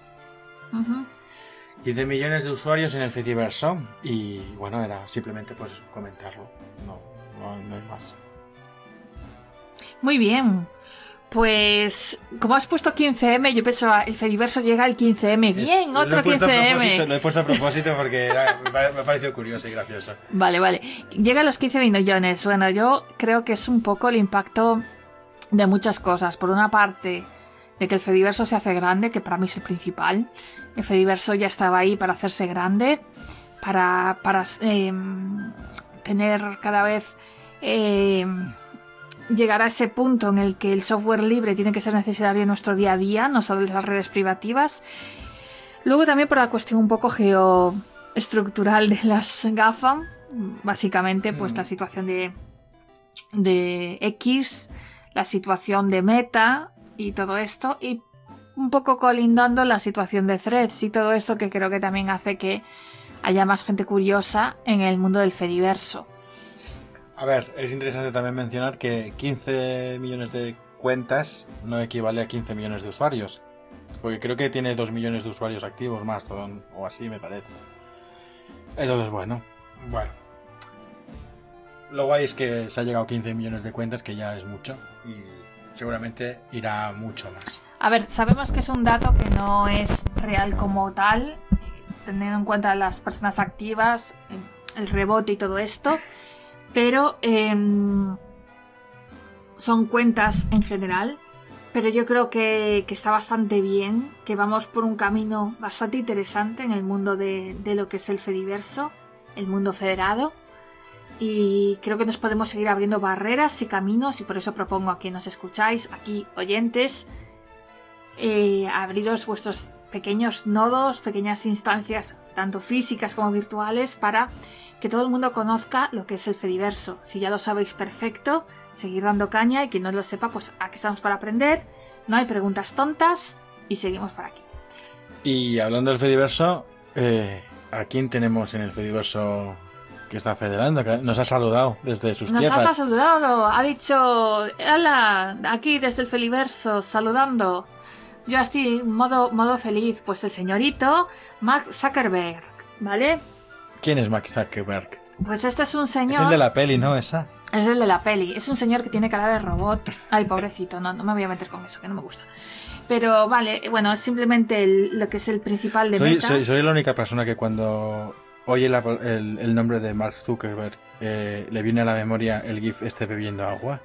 15 millones de usuarios en el Fediverso. Y bueno, era simplemente pues comentarlo. No hay más. Muy bien. Pues, como has puesto 15M, yo pensaba, el Fediverso llega al 15M. Bien, otro 15M. Lo he puesto a propósito porque me ha parecido curioso y gracioso. Vale. Llega a los 15 millones. Bueno, yo creo que es un poco el impacto de muchas cosas. Por una parte, de que el Fediverso se hace grande, que para mí es el principal. El Fediverso ya estaba ahí para hacerse grande, para tener cada vez... llegar a ese punto en el que el software libre tiene que ser necesario en nuestro día a día, no solo en las redes privativas. Luego también por la cuestión un poco geoestructural de las GAFA, básicamente pues la situación de X, la situación de Meta y todo esto, y un poco colindando la situación de Threads y todo esto, que creo que también hace que haya más gente curiosa en el mundo del Fediverso. A ver, es interesante también mencionar que 15 millones de cuentas no equivale a 15 millones de usuarios. Porque creo que tiene 2 millones de usuarios activos Mastodon, o así me parece. Entonces, bueno. Lo guay es que se ha llegado a 15 millones de cuentas, que ya es mucho. Y seguramente irá mucho más. A ver, sabemos que es un dato que no es real como tal, teniendo en cuenta las personas activas, el rebote y todo esto. Pero son cuentas en general. Pero yo creo que está bastante bien, que vamos por un camino bastante interesante en el mundo de lo que es el Fediverso, el mundo federado. Y creo que nos podemos seguir abriendo barreras y caminos, y por eso propongo a quienes nos escucháis, aquí oyentes, abriros vuestros pequeños nodos, pequeñas instancias, tanto físicas como virtuales, para que todo el mundo conozca lo que es el Fediverso. Si ya lo sabéis, perfecto, seguir dando caña, y quien no lo sepa, pues aquí estamos para aprender, no hay preguntas tontas y seguimos por aquí. Y hablando del Fediverso, ¿a quién tenemos en el Fediverso que está federando? Que nos ha saludado desde sus tierras. Nos ha saludado, ha dicho, hola, aquí desde el Fediverso, saludando. Yo estoy en modo feliz, pues el señorito Mark Zuckerberg, ¿vale? ¿Quién es Mark Zuckerberg? Pues este es un señor... Es el de la peli, ¿no? Esa. Es el de la peli. Es un señor que tiene cara de robot. Ay, pobrecito, no me voy a meter con eso, que no me gusta. Pero vale, bueno, es simplemente lo que es el principal de Meta. Soy la única persona que cuando oye el nombre de Mark Zuckerberg le viene a la memoria el GIF este bebiendo agua.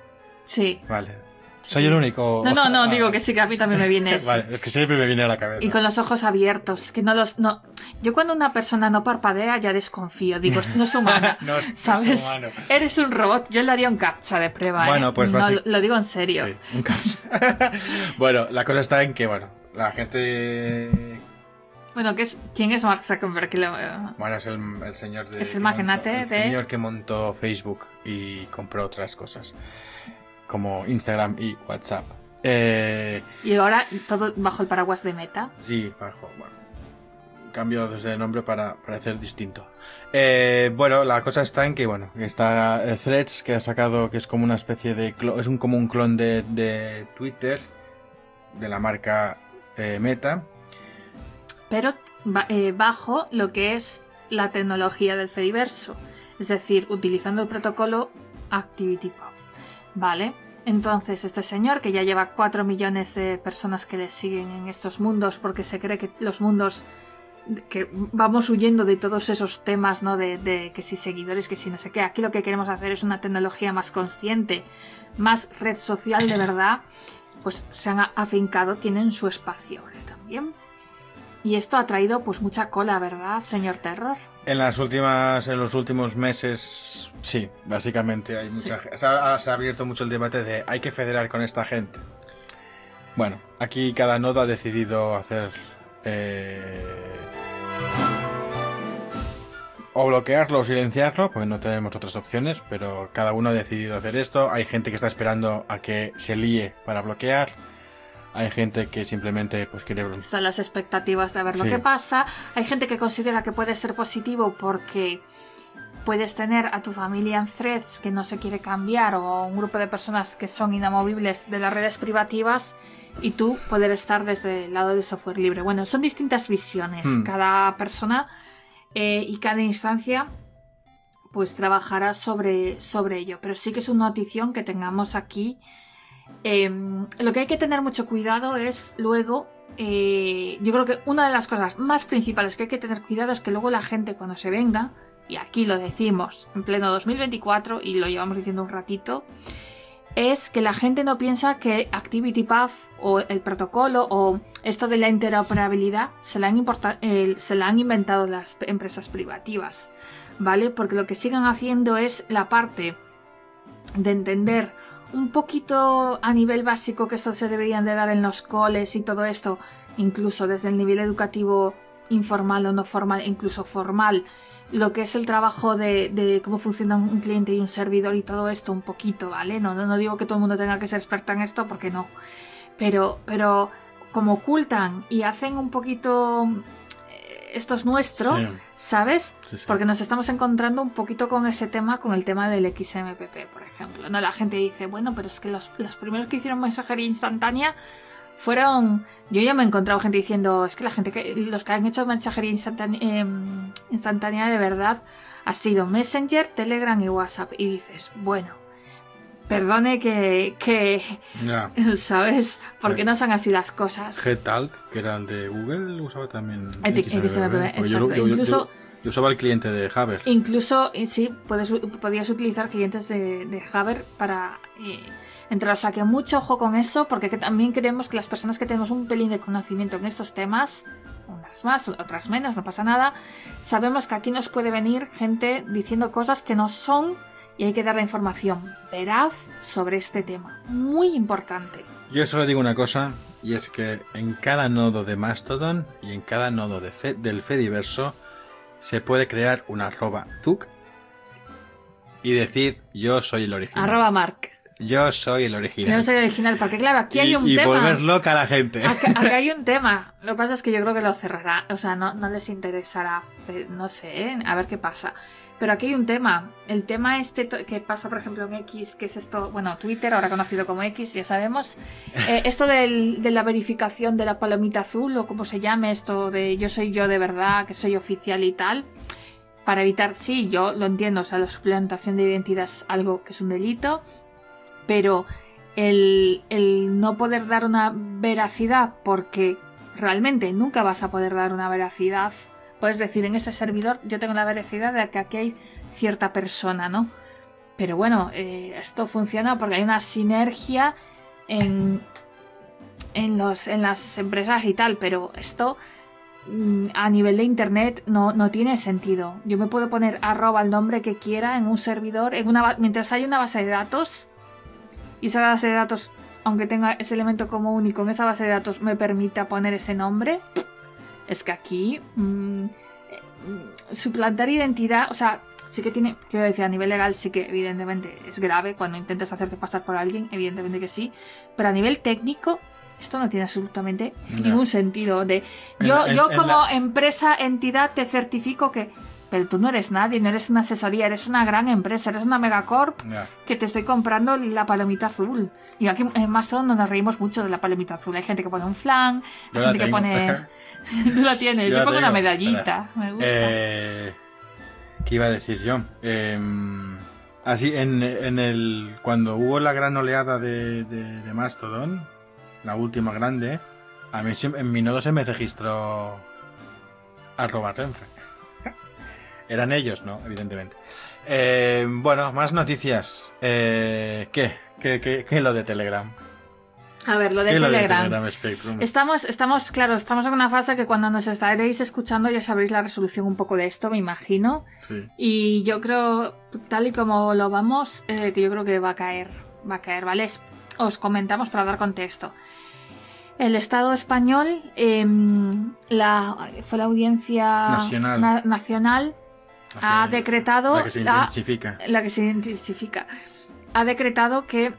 Sí. Vale. ¿Soy el único? No, digo que sí, que a mí también me viene eso. Vale, es que siempre me viene a la cabeza. Y con los ojos abiertos, que no los... No. Yo cuando una persona no parpadea ya desconfío, digo, no es humana, No ¿sabes? es humano. Eres un robot, yo le haría un captcha de prueba, Bueno, pues no, lo digo en serio. Sí, un captcha. Bueno, la cosa está en que, bueno, la gente... Bueno, ¿quién es Mark Zuckerberg? Bueno, es el señor de... Es el magnate el de... señor que montó Facebook y compró otras cosas, como Instagram y WhatsApp. Y ahora todo bajo el paraguas de Meta. Sí, bajo, bueno, cambio desde el nombre para parecer distinto. Bueno, la cosa está en que, bueno, está Threads, que ha sacado, que es como una especie de como un clon de Twitter, de la marca Meta. Pero bajo lo que es la tecnología del Fediverso, es decir, utilizando el protocolo ActivityPub, ¿vale? Entonces, este señor, que ya lleva 4 millones de personas que le siguen en estos mundos, porque se cree que los mundos, que vamos huyendo de todos esos temas, ¿no? De que si seguidores, que si no sé qué. Aquí lo que queremos hacer es una tecnología más consciente, más red social de verdad, pues se han afincado, tienen su espacio ahora también. Y esto ha traído pues mucha cola, ¿verdad, señor Terror? En los últimos meses, sí, básicamente hay mucha gente. Se ha abierto mucho el debate de hay que federar con esta gente. Bueno, aquí cada nodo ha decidido hacer o bloquearlo o silenciarlo, porque no tenemos otras opciones, pero cada uno ha decidido hacer esto. Hay gente que está esperando a que se líe para bloquear. Hay gente que simplemente pues quiere... Están las expectativas de ver lo Sí. que pasa. Hay gente que considera que puede ser positivo porque puedes tener a tu familia en Threads que no se quiere cambiar, o un grupo de personas que son inamovibles de las redes privativas, y tú poder estar desde el lado del software libre. Bueno, son distintas visiones. Cada persona y cada instancia pues trabajará sobre ello. Pero sí que es una notición que tengamos aquí. Lo que hay que tener mucho cuidado es luego, yo creo que una de las cosas más principales que hay que tener cuidado es que luego la gente, cuando se venga, y aquí lo decimos en pleno 2024 y lo llevamos diciendo un ratito, es que la gente no piensa que ActivityPub o el protocolo o esto de la interoperabilidad se la han inventado las empresas privativas, ¿vale? Porque lo que siguen haciendo es la parte de entender un poquito a nivel básico, que esto se deberían de dar en los coles y todo esto, incluso desde el nivel educativo informal o no formal, incluso formal, lo que es el trabajo de cómo funciona un cliente y un servidor y todo esto un poquito, ¿vale? No digo que todo el mundo tenga que ser experta en esto, porque no, pero como ocultan y hacen un poquito esto es nuestro, Sí. ¿sabes? Sí, sí. Porque nos estamos encontrando un poquito con ese tema, con el tema del XMPP, por ejemplo. No, la gente dice, bueno, pero es que los primeros que hicieron mensajería instantánea fueron... Yo ya me he encontrado gente diciendo, es que los que han hecho mensajería instantánea de verdad ha sido Messenger, Telegram y WhatsApp. Y dices, bueno, perdone que Ya. ¿sabes? Porque no son así las cosas. Gtalk, que era el de Google, usaba también XMPP, Porque exacto. Incluso... yo usaba el cliente de Haber. Incluso, sí, podías utilizar clientes de Haber para entrar. O sea, que mucho ojo con eso, porque también queremos que las personas que tenemos un pelín de conocimiento en estos temas, unas más, otras menos, no pasa nada, sabemos que aquí nos puede venir gente diciendo cosas que no son, y hay que dar la información veraz sobre este tema. Muy importante. Yo solo digo una cosa, y es que en cada nodo de Mastodon y en cada nodo del Fediverso se puede crear una @zuc y decir yo soy el original. @Mark. Yo soy el original. No soy el original, porque claro, aquí hay un y tema. volver loca a la gente. Aquí hay un tema. Lo que pasa es que yo creo que lo cerrará. O sea, no les interesará. No sé, a ver qué pasa. Pero aquí hay un tema. El tema que pasa, por ejemplo, en X, que es esto, bueno, Twitter, ahora conocido como X, ya sabemos. Esto de la verificación de la palomita azul, o como se llame, esto de yo soy yo de verdad, que soy oficial y tal. Para evitar, sí, yo lo entiendo, o sea, la suplantación de identidad es algo que es un delito. Pero el no poder dar una veracidad, porque realmente nunca vas a poder dar una veracidad. Puedes decir, en este servidor yo tengo la veracidad de que aquí hay cierta persona, ¿no? Pero bueno, esto funciona porque hay una sinergia en las empresas y tal, pero esto a nivel de internet no tiene sentido. Yo me puedo poner @ el nombre que quiera en un servidor, mientras haya una base de datos, y esa base de datos, aunque tenga ese elemento común y con esa base de datos me permita poner ese nombre, es que aquí suplantar identidad, o sea, sí que tiene, quiero decir, a nivel legal sí que evidentemente es grave cuando intentas hacerte pasar por alguien, evidentemente que sí, pero a nivel técnico esto no tiene absolutamente ningún sentido. Yo como empresa, entidad, te certifico que... Pero tú no eres nadie, no eres una asesoría, eres una gran empresa, eres una megacorp que te estoy comprando la palomita azul. Y aquí en Mastodon nos reímos mucho de la palomita azul. Hay gente que pone un flan, hay gente que pone... Tú la tienes, yo pongo una medallita, me gusta. ¿Qué iba a decir yo? Así, cuando hubo la gran oleada de Mastodon, la última grande, a mí en mi nodo se me registró @Renfe. Eran ellos, ¿no? Evidentemente. Bueno, más noticias. ¿Qué lo de Telegram? A ver, lo de Telegram. Spectrum? Estamos en una fase que cuando nos estaréis escuchando ya sabréis la resolución un poco de esto, me imagino. Sí. Y yo creo, tal y como lo vamos, que yo creo que va a caer, ¿vale? Os comentamos para dar contexto. El Estado español, fue la audiencia nacional ha decretado... La que se intensifica. Ha decretado que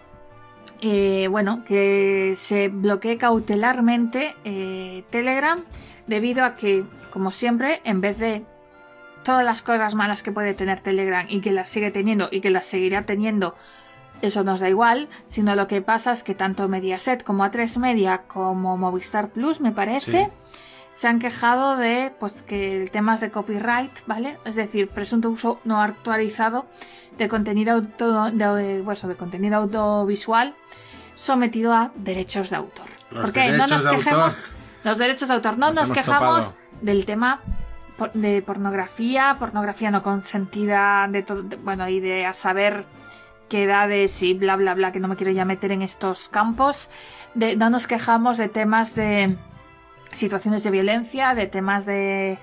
que se bloquee cautelarmente Telegram debido a que, como siempre, en vez de todas las cosas malas que puede tener Telegram y que las sigue teniendo y que las seguirá teniendo, eso nos da igual, sino lo que pasa es que tanto Mediaset como A3 Media como Movistar Plus, me parece, se han quejado de que temas de copyright, ¿vale? Es decir, presunto uso no actualizado de contenido de contenido audiovisual sometido a derechos de autor. Porque no nos quejemos los derechos de autor, no nos quejamos del tema de pornografía no consentida, y de a saber qué edades y bla bla bla, que no me quiero ya meter en estos campos. No nos quejamos de temas de situaciones de violencia, de temas de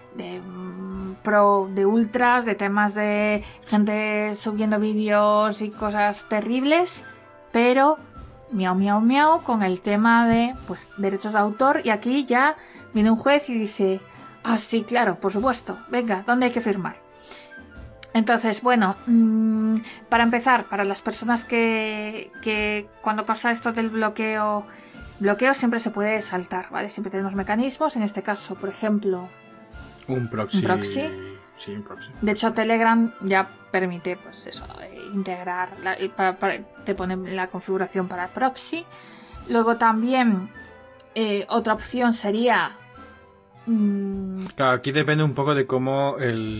ultras, de temas de gente subiendo vídeos y cosas terribles, pero miau miau miau con el tema de derechos de autor. Y aquí ya viene un juez y dice: ah, sí, claro, por supuesto, venga, ¿dónde hay que firmar? Entonces, bueno, para empezar, para las personas que cuando pasa esto del bloqueo siempre se puede saltar, ¿vale? Siempre tenemos mecanismos. En este caso, por ejemplo, un proxy. Sí, un proxy. De hecho, Telegram ya permite, integrar, te pone la configuración para proxy. Luego también otra opción sería... Claro, aquí depende un poco de cómo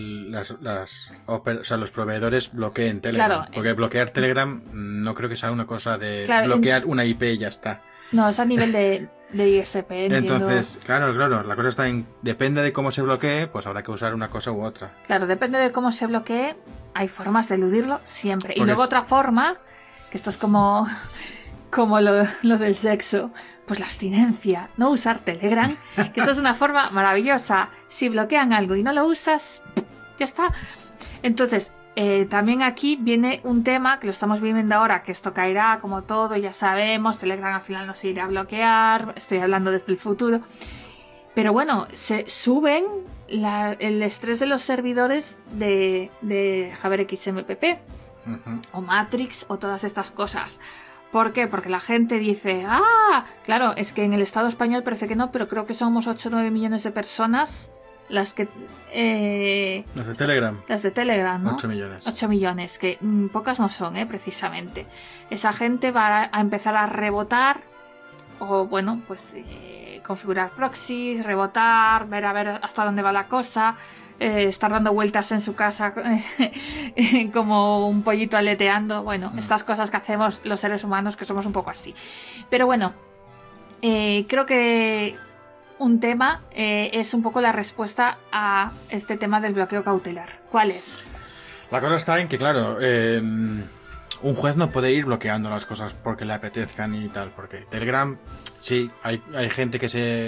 los proveedores bloqueen Telegram. Claro, porque bloquear Telegram no creo que sea una cosa de bloquear una IP y ya está. No, es a nivel de ISP. Entonces, claro, la cosa está depende de cómo se bloquee, pues habrá que usar una cosa u otra. Claro, depende de cómo se bloquee, hay formas de eludirlo siempre. Porque y luego otra forma, que esto es como lo del sexo, pues la abstinencia, no usar Telegram, que esto es una forma maravillosa. Si bloquean algo y no lo usas, ya está. Entonces, también aquí viene un tema que lo estamos viviendo ahora, que esto caerá como todo, ya sabemos, Telegram al final no se irá a bloquear, estoy hablando desde el futuro. Pero bueno, se suben el estrés de los servidores de JavaXMPP o Matrix o todas estas cosas. ¿Por qué? Porque la gente dice, claro, es que en el Estado español parece que no, pero creo que somos 8 o 9 millones de personas las que... las de Telegram. Las de Telegram, ¿no? 8 millones. 8 millones, que pocas no son, precisamente. Esa gente va a empezar a rebotar o, configurar proxies, rebotar, ver a ver hasta dónde va la cosa... estar dando vueltas en su casa como un pollito aleteando, estas cosas que hacemos los seres humanos, que somos un poco así. Pero bueno, creo que un tema es un poco la respuesta a este tema del bloqueo cautelar. ¿Cuál es? La cosa está en que, claro, un juez no puede ir bloqueando las cosas porque le apetezcan y tal, porque Telegram, sí, hay gente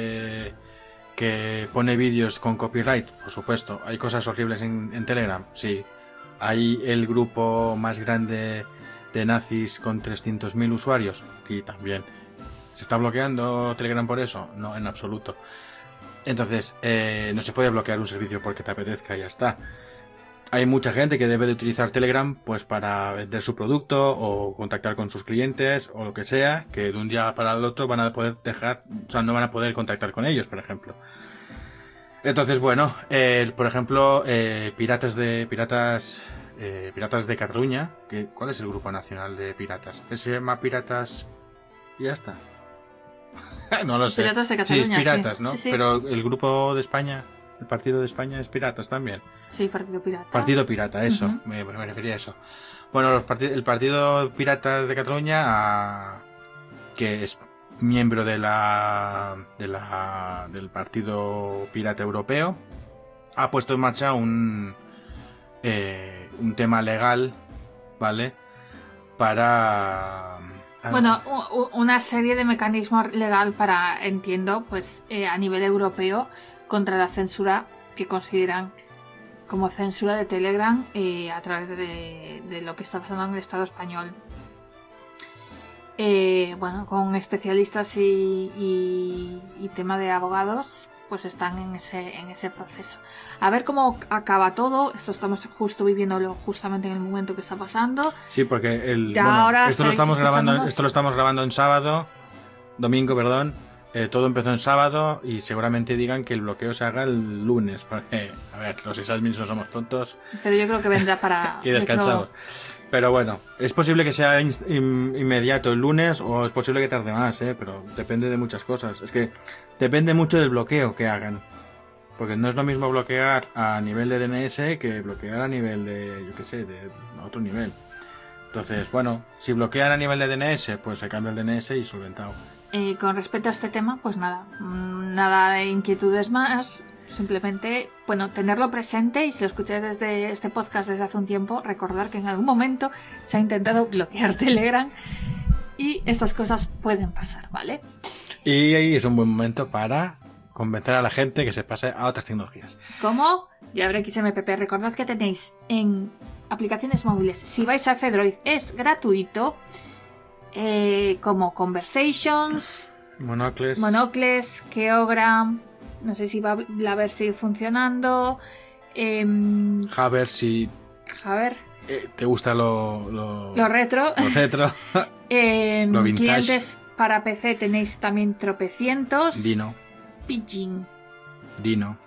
que pone vídeos con copyright, por supuesto. Hay cosas horribles en Telegram, sí. Hay el grupo más grande de nazis con 300.000 usuarios, sí, también. ¿Se está bloqueando Telegram por eso? No, en absoluto. Entonces, no se puede bloquear un servicio porque te apetezca y ya está. Hay mucha gente que debe de utilizar Telegram pues para vender su producto o contactar con sus clientes o lo que sea, que de un día para el otro van a poder dejar, o sea, no van a poder contactar con ellos, por ejemplo. Entonces, bueno, por ejemplo, Piratas de Cataluña, ¿cuál es el grupo nacional de piratas? ¿Se llama Piratas y ya está? No lo sé. Piratas de Cataluña, sí, es Piratas, sí. ¿no? Sí, sí. Pero el grupo de España, el partido de España es Piratas también. Sí, Partido Pirata. Partido Pirata, eso, Ujú. me refería a eso. Bueno, el Partido Pirata de Cataluña, que es miembro del Partido Pirata Europeo, ha puesto en marcha un tema legal, ¿vale? Para... Bueno, una serie de mecanismos legal para, entiendo, pues a nivel europeo contra la censura que consideran como censura de Telegram a través de lo que está pasando en el Estado español. Bueno, con especialistas y tema de abogados, pues están en ese proceso. A ver cómo acaba todo. Esto estamos justo viviéndolo justamente en el momento que está pasando. Sí, porque ahora esto lo estamos escuchándonos. grabando en domingo, perdón. Todo empezó en sábado y seguramente digan que el bloqueo se haga el lunes, porque, a ver, los sysadmins no somos tontos Pero yo creo que vendrá para... y descansados. Pero bueno, es posible que sea inmediato el lunes o es posible que tarde más, pero depende de muchas cosas. Es que depende mucho del bloqueo que hagan. Porque no es lo mismo bloquear a nivel de DNS que bloquear a nivel de, yo qué sé, de otro nivel. Entonces, bueno, si bloquean a nivel de DNS, pues se cambia el DNS y solventado. Con respecto a este tema, pues nada de inquietudes más. Simplemente, bueno, tenerlo presente y si lo escucháis desde este podcast desde hace un tiempo, recordar que en algún momento se ha intentado bloquear Telegram y estas cosas pueden pasar, ¿vale? Y ahí es un buen momento para convencer a la gente que se pase a otras tecnologías. Como XMPP, recordad que tenéis en aplicaciones móviles, si vais a Fedroid es gratuito, como Conversations, Monocles, Keogram, no sé si va a ver si funcionando, Javer, si Javer, te gusta lo retro, lo retro. Lo vintage. Clientes para PC tenéis también tropecientos, Dino. Pidgin. Dino.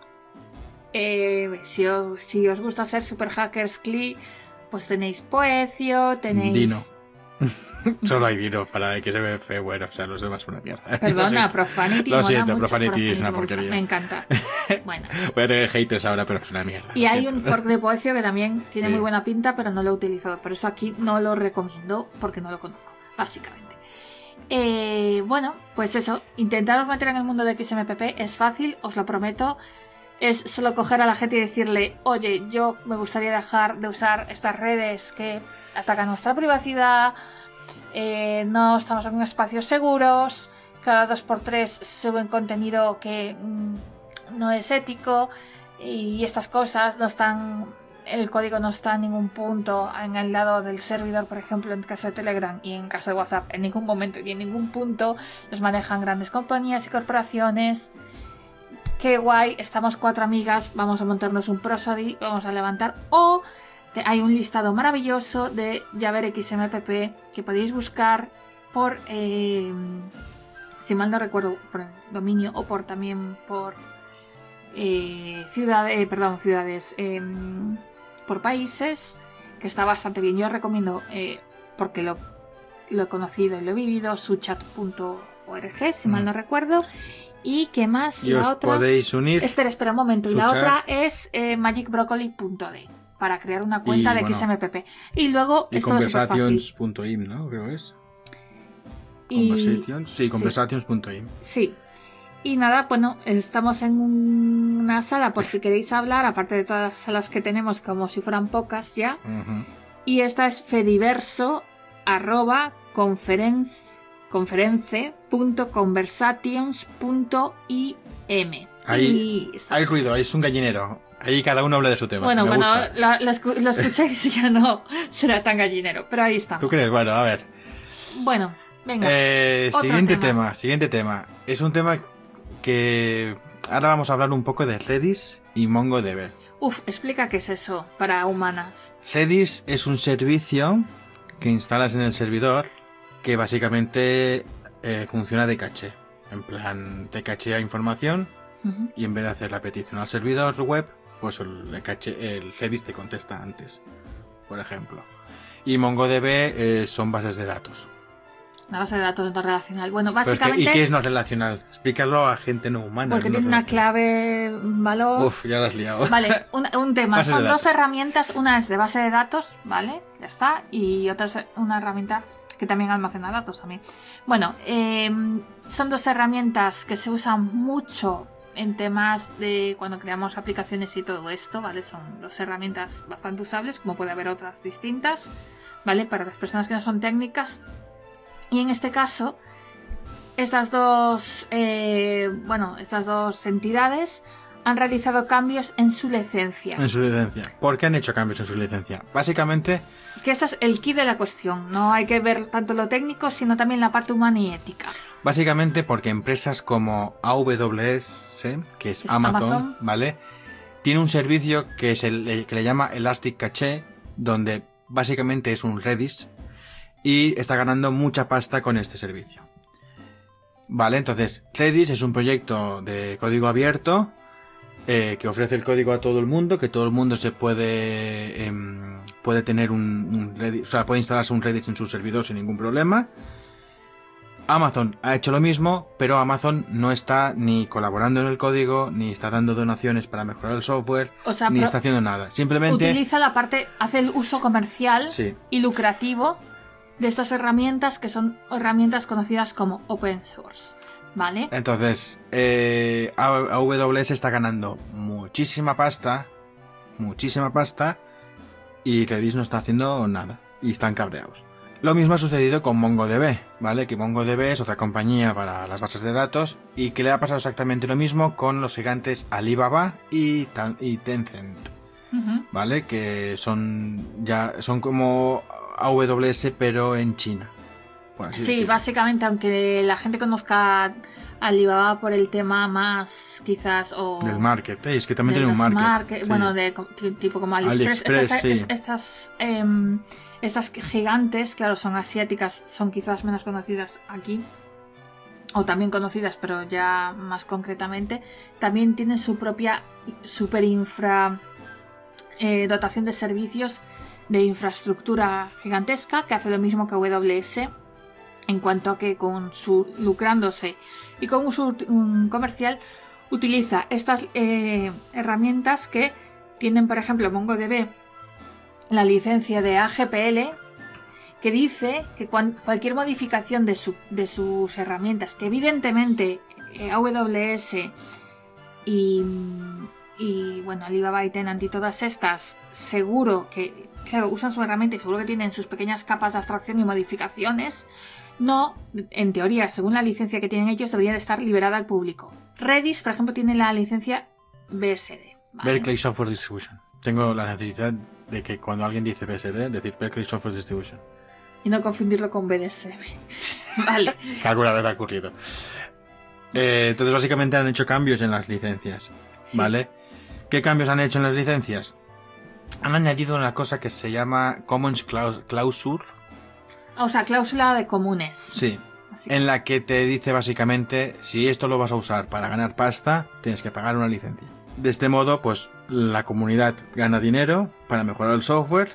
Si os gusta ser super hackers Cli, pues tenéis Poecio, tenéis... Dino. Solo hay Dino para XMF, bueno, o sea, los demás son una mierda. Perdona, Profanity. Lo mola siento, mucho, Profanity es una me gusta, porquería. Me encanta. Bueno. Voy a tener haters ahora, pero es una mierda. Y hay un fork de Poecio que también tiene Sí. muy buena pinta, pero no lo he utilizado. Por eso aquí no lo recomiendo, porque no lo conozco, básicamente. Bueno, pues eso. Intentaros meter en el mundo de XMPP es fácil, os lo prometo. Es solo coger a la gente y decirle, oye, yo me gustaría dejar de usar estas redes que atacan nuestra privacidad, no estamos en espacios seguros, cada 2x3 suben contenido que no es ético y estas cosas no están, el código no está en ningún punto en el lado del servidor, por ejemplo, en caso de Telegram y en caso de WhatsApp, en ningún momento y en ningún punto los manejan grandes compañías y corporaciones. Qué guay, estamos 4 amigas, vamos a montarnos un prosody, vamos a levantar. O hay un listado maravilloso de Javer XMPP que podéis buscar por, si mal no recuerdo, por el dominio o también por ciudades, por países, que está bastante bien. Yo os recomiendo, porque lo he conocido y lo he vivido, suchat.org, si mal no recuerro. ¿Y qué más? Y os podéis unir. Espera un momento. Y la otra es magicbroccoli.de para crear una cuenta de XMPP. Y luego y es todo súper fácil. conversations.im, ¿no? Creo que es. Conversations. Sí, conversations.im. Sí. Y nada, bueno, estamos en una sala por si queréis hablar, aparte de todas las salas que tenemos como si fueran pocas ya. Ujú. Y esta es fediverso@conference.conversations.im. Ahí Y está. hay ruido, ahí es un gallinero. Ahí cada uno habla de su tema. Bueno, Me cuando gusta. lo escucháis ya no será tan gallinero, pero ahí estamos. ¿Tú crees? Bueno, a ver. Bueno, venga. Otro Siguiente tema. Es un tema que ahora vamos a hablar un poco de Redis y MongoDB. Explica qué es eso para humanas. Redis es un servicio que instalas en el servidor que básicamente funciona de caché. En plan, te cachea información Ujú. y en vez de hacer la petición al servidor web, pues el Redis te contesta antes, por ejemplo. Y MongoDB son bases de datos. Una base de datos no relacional. Bueno, Pero es que, básicamente ¿y qué es no relacional? Explícalo a gente no humana. porque no tiene una relacional. clave, valor. Uf, ya la has liado. Vale, un tema. Bases de Son dos datos. herramientas. Una es de base de datos, ¿vale? Ya está. Y otra es una herramienta que también almacena datos también. Bueno, son dos herramientas que se usan mucho en temas de cuando creamos aplicaciones y todo esto, ¿vale? Son dos herramientas bastante usables, como puede haber otras distintas, ¿vale? Para las personas que no son técnicas. Y en este caso, estas dos entidades han realizado cambios en su licencia. En su licencia. ¿Por qué han hecho cambios en su licencia? Básicamente, Que este es el key de la cuestión. No hay que ver tanto lo técnico, sino también la parte humana y ética. porque empresas como AWS, que es Es Amazon, Amazon. ¿vale? Tiene un servicio que es el que le llama Elastic Cache, donde básicamente es un Redis y está ganando mucha pasta con este servicio. Vale, entonces Redis es un proyecto de código abierto que ofrece el código a todo el mundo, que todo el mundo se puede tener un Redis, o sea, puede instalarse un Redis en su servidor sin ningún problema. Amazon ha hecho lo mismo, pero Amazon no está ni colaborando en el código, ni está dando donaciones para mejorar el software, O sea, ni está haciendo nada. Simplemente utiliza la parte, hace el uso comercial Sí. y lucrativo de estas herramientas que son herramientas conocidas como open source. ¿Vale? Entonces, AWS está ganando muchísima pasta, y Redis no está haciendo nada, y están cabreados. Lo mismo ha sucedido con MongoDB, ¿vale? Que MongoDB es otra compañía para las bases de datos, y que le ha pasado exactamente lo mismo con los gigantes Alibaba y Tencent, Ujú. ¿vale? Que son como AWS pero en China. por así Sí, decirlo. básicamente, aunque la gente conozca a Alibaba por el tema más, quizás, o Del market, es que también de tiene un los market. Sí. bueno, tipo como AliExpress. AliExpress, sí. Estas gigantes, claro, son asiáticas, son quizás menos conocidas aquí, o también conocidas, pero ya más concretamente, también tienen su propia super dotación de servicios de infraestructura gigantesca, que hace lo mismo que AWS, en cuanto a que con su lucrándose y con uso comercial utiliza estas herramientas que tienen, por ejemplo, MongoDB, la licencia de AGPL, que dice que cualquier modificación de sus herramientas, que evidentemente AWS y bueno, Alibaba y Tenant y todas estas, seguro que, claro, usan su herramienta y seguro que tienen sus pequeñas capas de abstracción y modificaciones. No, en teoría, según la licencia que tienen ellos, debería de estar liberada al público. Redis, por ejemplo, tiene la licencia BSD. ¿vale? Berkeley Software Distribution. Tengo la necesidad de que cuando alguien dice BSD, decir Berkeley Software Distribution. Y no confundirlo con BDSM. Vale. Que alguna vez ha ocurrido. Entonces, básicamente han hecho cambios en las licencias. Sí. ¿Vale? ¿Qué cambios han hecho en las licencias? Han añadido una cosa que se llama Commons Clausure. O sea, cláusula de comunes. Sí. Así que- En la que te dice básicamente, si esto lo vas a usar para ganar pasta, tienes que pagar una licencia. De este modo, pues la comunidad gana dinero para mejorar el software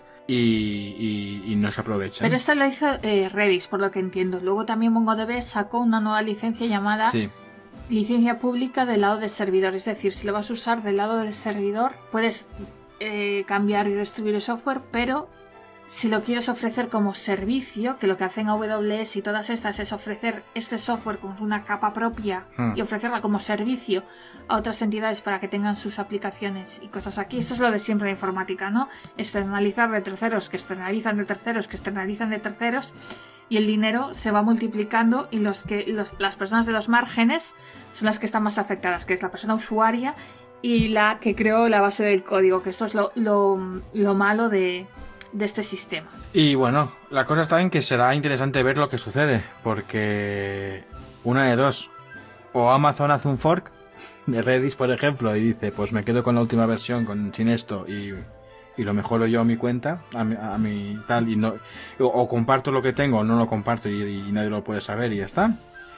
y no se aprovecha. Pero esto lo hizo Redis, por lo que entiendo. Luego también MongoDB sacó una nueva licencia llamada Sí. licencia pública del lado del servidor. Es decir, si lo vas a usar del lado del servidor, puedes cambiar y distribuir el software, pero si lo quieres ofrecer como servicio, que lo que hacen AWS y todas estas es ofrecer este software con una capa propia y ofrecerla como servicio a otras entidades para que tengan sus aplicaciones y cosas aquí. Esto es lo de siempre en informática, ¿no? Externalizar de terceros, que externalizan de terceros, que externalizan de terceros, y el dinero se va multiplicando y las personas de los márgenes son las que están más afectadas, que es la persona usuaria y la que creó la base del código, que esto es lo malo de este sistema. Y bueno, la cosa está en que será interesante ver lo que sucede, porque una de dos, o Amazon hace un fork de Redis, por ejemplo, y dice, pues me quedo con la última versión sin esto y lo mejoro yo a mi cuenta, a mi tal, y no, o comparto lo que tengo o no lo comparto y nadie lo puede saber y ya está.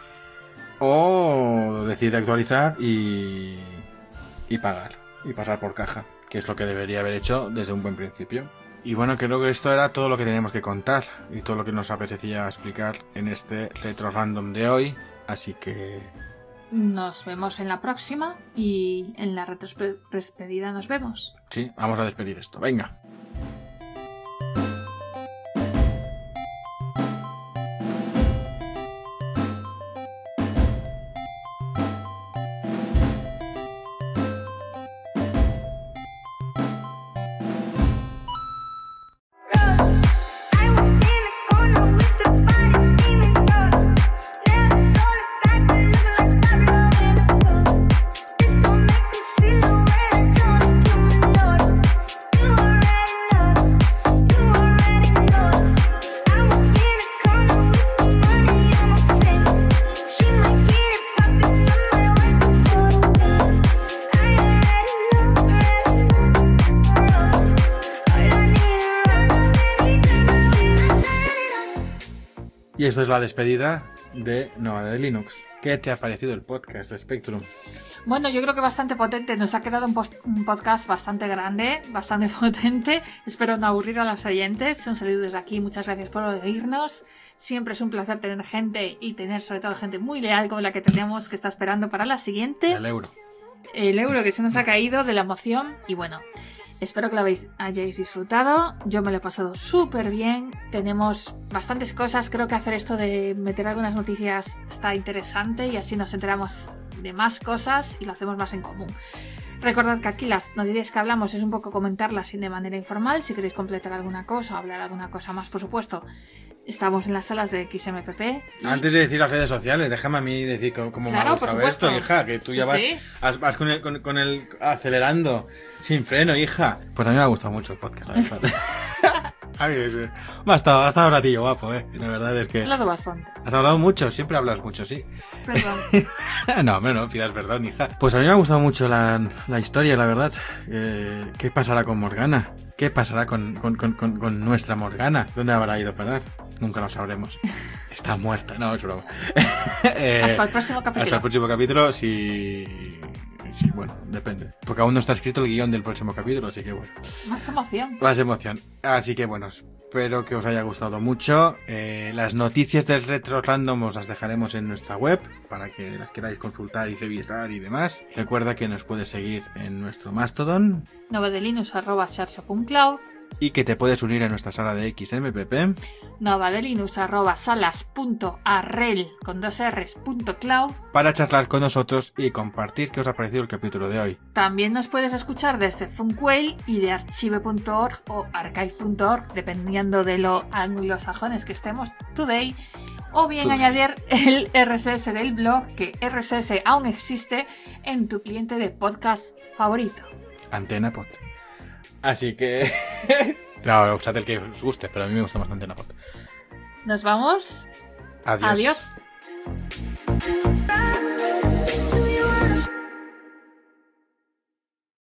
O decide actualizar y pagar, y pasar por caja, que es lo que debería haber hecho desde un buen principio. Y bueno, creo que esto era todo lo que teníamos que contar y todo lo que nos apetecía explicar en este Retro Random de hoy. Así que nos vemos en la próxima y en la despedida nos vemos. Sí, vamos a despedir esto. Venga. Y esto es la despedida de Nova de Linux. ¿Qué te ha parecido el podcast de Spectrum? Bueno, yo creo que bastante potente. Nos ha quedado un podcast bastante grande, bastante potente. Espero no aburrir a los oyentes. Un saludo desde aquí. Muchas gracias por oírnos. Siempre es un placer tener gente y tener sobre todo gente muy leal como la que tenemos, que está esperando para la siguiente. El euro. El euro que se nos ha caído de la emoción. Y bueno, espero que lo hayáis disfrutado. Yo me lo he pasado súper bien. Tenemos bastantes cosas. Creo que hacer esto de meter algunas noticias está interesante y así nos enteramos de más cosas y lo hacemos más en común. Recordad que aquí las noticias que hablamos es un poco comentarlas de manera informal. Si queréis completar alguna cosa o hablar alguna cosa más, por supuesto, estamos en las salas de XMPP. Antes de decir las redes sociales, déjame a mí decir cómo me ha gustado esto, hija, que tú ya vas con el acelerando sin freno, hija. Pues a mí me ha gustado mucho el podcast, la verdad. A mí me ha estado un ratillo guapo, la verdad es que... He hablado bastante. Has hablado mucho, siempre hablas mucho, sí. Perdón. No, hombre, no pidas perdón, hija. Pues a mí me ha gustado mucho la historia, la verdad. ¿Qué pasará con Morgana? ¿Qué pasará con nuestra Morgana? ¿Dónde habrá ido a parar? Nunca lo sabremos. Está muerta. No, es broma. Hasta el próximo capítulo. Hasta el próximo capítulo, sí, bueno, depende. Porque aún no está escrito el guión del próximo capítulo, así que bueno. Más emoción. Más emoción. Así que bueno, espero que os haya gustado mucho. Las noticias del Retro Random os las dejaremos en nuestra web para que las queráis consultar y revisar y demás. Recuerda que nos puedes seguir en nuestro Mastodon. novadelinux@xarxa.cloud y que te puedes unir a nuestra sala de XMPP. novadelinux@salas.arrel.cloud para charlar con nosotros y compartir qué os ha parecido el capítulo de hoy. También nos puedes escuchar desde Funkwhale y de archive.org o archive.org, dependiendo de lo anglosajones que estemos today, o bien añadir el RSS del blog, que RSS aún existe en tu cliente de podcast favorito. Antena Pod. Así que... claro, usad el que os guste, pero a mí me gusta más Antena Pod. Nos vamos. Adiós. Adiós.